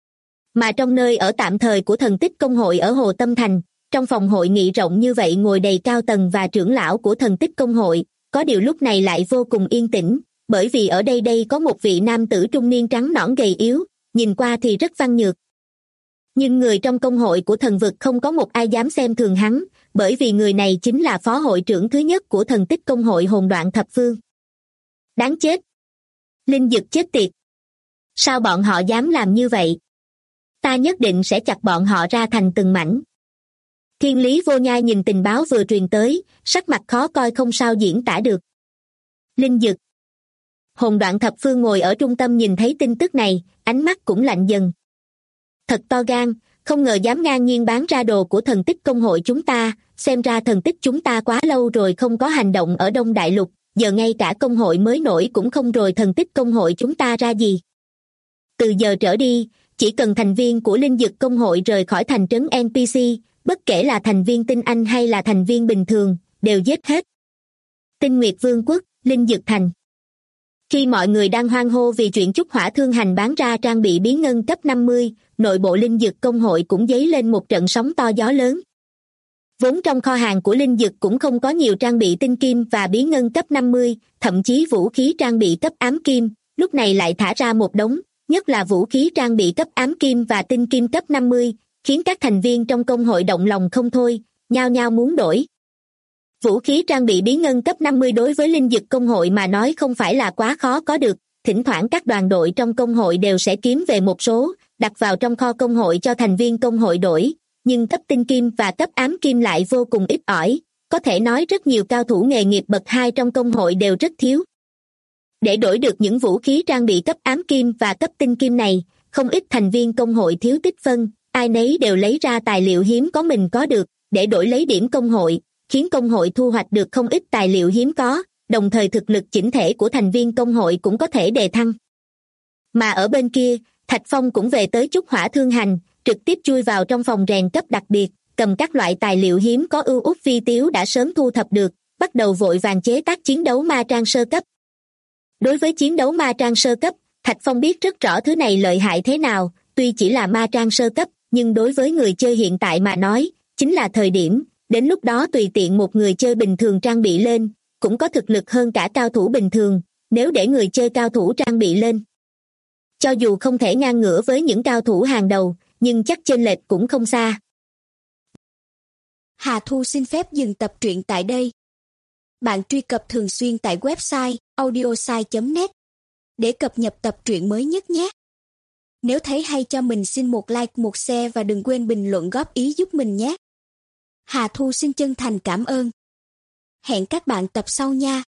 Mà trong nơi ở tạm thời của thần tích công hội ở Hồ Tâm Thành, trong phòng hội nghị rộng như vậy ngồi đầy cao tầng và trưởng lão của thần tích công hội, có điều lúc này lại vô cùng yên tĩnh, bởi vì ở đây có một vị nam tử trung niên trắng nõn gầy yếu, nhìn qua thì rất văn nhược. Nhưng người trong công hội của thần vực không có một ai dám xem thường hắn, bởi vì người này chính là phó hội trưởng thứ nhất của thần tích công hội Hồn Đoạn Thập Phương. Đáng chết! Linh Dực chết tiệt! Sao bọn họ dám làm như vậy? Ta nhất định sẽ chặt bọn họ ra thành từng mảnh. Thiên Lý Vô Nhai nhìn tình báo vừa truyền tới, sắc mặt khó coi không sao diễn tả được. Linh Dực. Hồn Đoạn Thập Phương ngồi ở trung tâm nhìn thấy tin tức này, ánh mắt cũng lạnh dần. Thật to gan, không ngờ dám ngang nhiên bán ra đồ của thần tích công hội chúng ta, xem ra thần tích chúng ta quá lâu rồi không có hành động ở Đông Đại Lục, giờ ngay cả công hội mới nổi cũng không rồi thần tích công hội chúng ta ra gì. Từ giờ trở đi, chỉ cần thành viên của Linh Dực công hội rời khỏi thành trấn NPC, bất kể là thành viên tinh anh hay là thành viên bình thường, đều giết hết. Tinh Nguyệt Vương quốc, Linh Dực thành. Khi mọi người đang hoan hô vì chuyện Trúc Hỏa Thương Hành bán ra trang bị bí ngân cấp 50, nội bộ Linh Dực công hội cũng dấy lên một trận sóng to gió lớn. Vốn trong kho hàng của Linh Dực cũng không có nhiều trang bị tinh kim và bí ngân cấp 50, thậm chí vũ khí trang bị cấp ám kim, lúc này lại thả ra một đống, nhất là vũ khí trang bị cấp ám kim và tinh kim cấp 50, khiến các thành viên trong công hội động lòng không thôi, nhao nhao muốn đổi. Vũ khí trang bị bí ngân cấp 50 đối với Linh Dực công hội mà nói không phải là quá khó có được, thỉnh thoảng các đoàn đội trong công hội đều sẽ kiếm về một số, đặt vào trong kho công hội cho thành viên công hội đổi, nhưng cấp tinh kim và cấp ám kim lại vô cùng ít ỏi, có thể nói rất nhiều cao thủ nghề nghiệp bậc 2 trong công hội đều rất thiếu. Để đổi được những vũ khí trang bị cấp ám kim và cấp tinh kim này, không ít thành viên công hội thiếu tích phân, ai nấy đều lấy ra tài liệu hiếm có mình có được, để đổi lấy điểm công hội, khiến công hội thu hoạch được không ít tài liệu hiếm có, đồng thời thực lực chỉnh thể của thành viên công hội cũng có thể đề thăng. Mà ở bên kia, Thạch Phong cũng về tới Trúc Hỏa Thương Hành, trực tiếp chui vào trong phòng rèn cấp đặc biệt, cầm các loại tài liệu hiếm có ưu út phi tiếu đã sớm thu thập được, bắt đầu vội vàng chế tác chiến đấu ma trang sơ cấp. Đối với chiến đấu ma trang sơ cấp, Thạch Phong biết rất rõ thứ này lợi hại thế nào, tuy chỉ là ma trang sơ cấp, nhưng đối với người chơi hiện tại mà nói, chính là thời điểm, đến lúc đó tùy tiện một người chơi bình thường trang bị lên, cũng có thực lực hơn cả cao thủ bình thường, nếu để người chơi cao thủ trang bị lên. Cho dù không thể ngang ngửa với những cao thủ hàng đầu, nhưng chắc chênh lệch cũng không xa. Hà Thu xin phép dừng tập truyện tại đây. Bạn truy cập thường xuyên tại website audiosai.net để cập nhật tập truyện mới nhất nhé. Nếu thấy hay cho mình xin một like, một share và đừng quên bình luận góp ý giúp mình nhé. Hà Thu xin chân thành cảm ơn. Hẹn các bạn tập sau nha.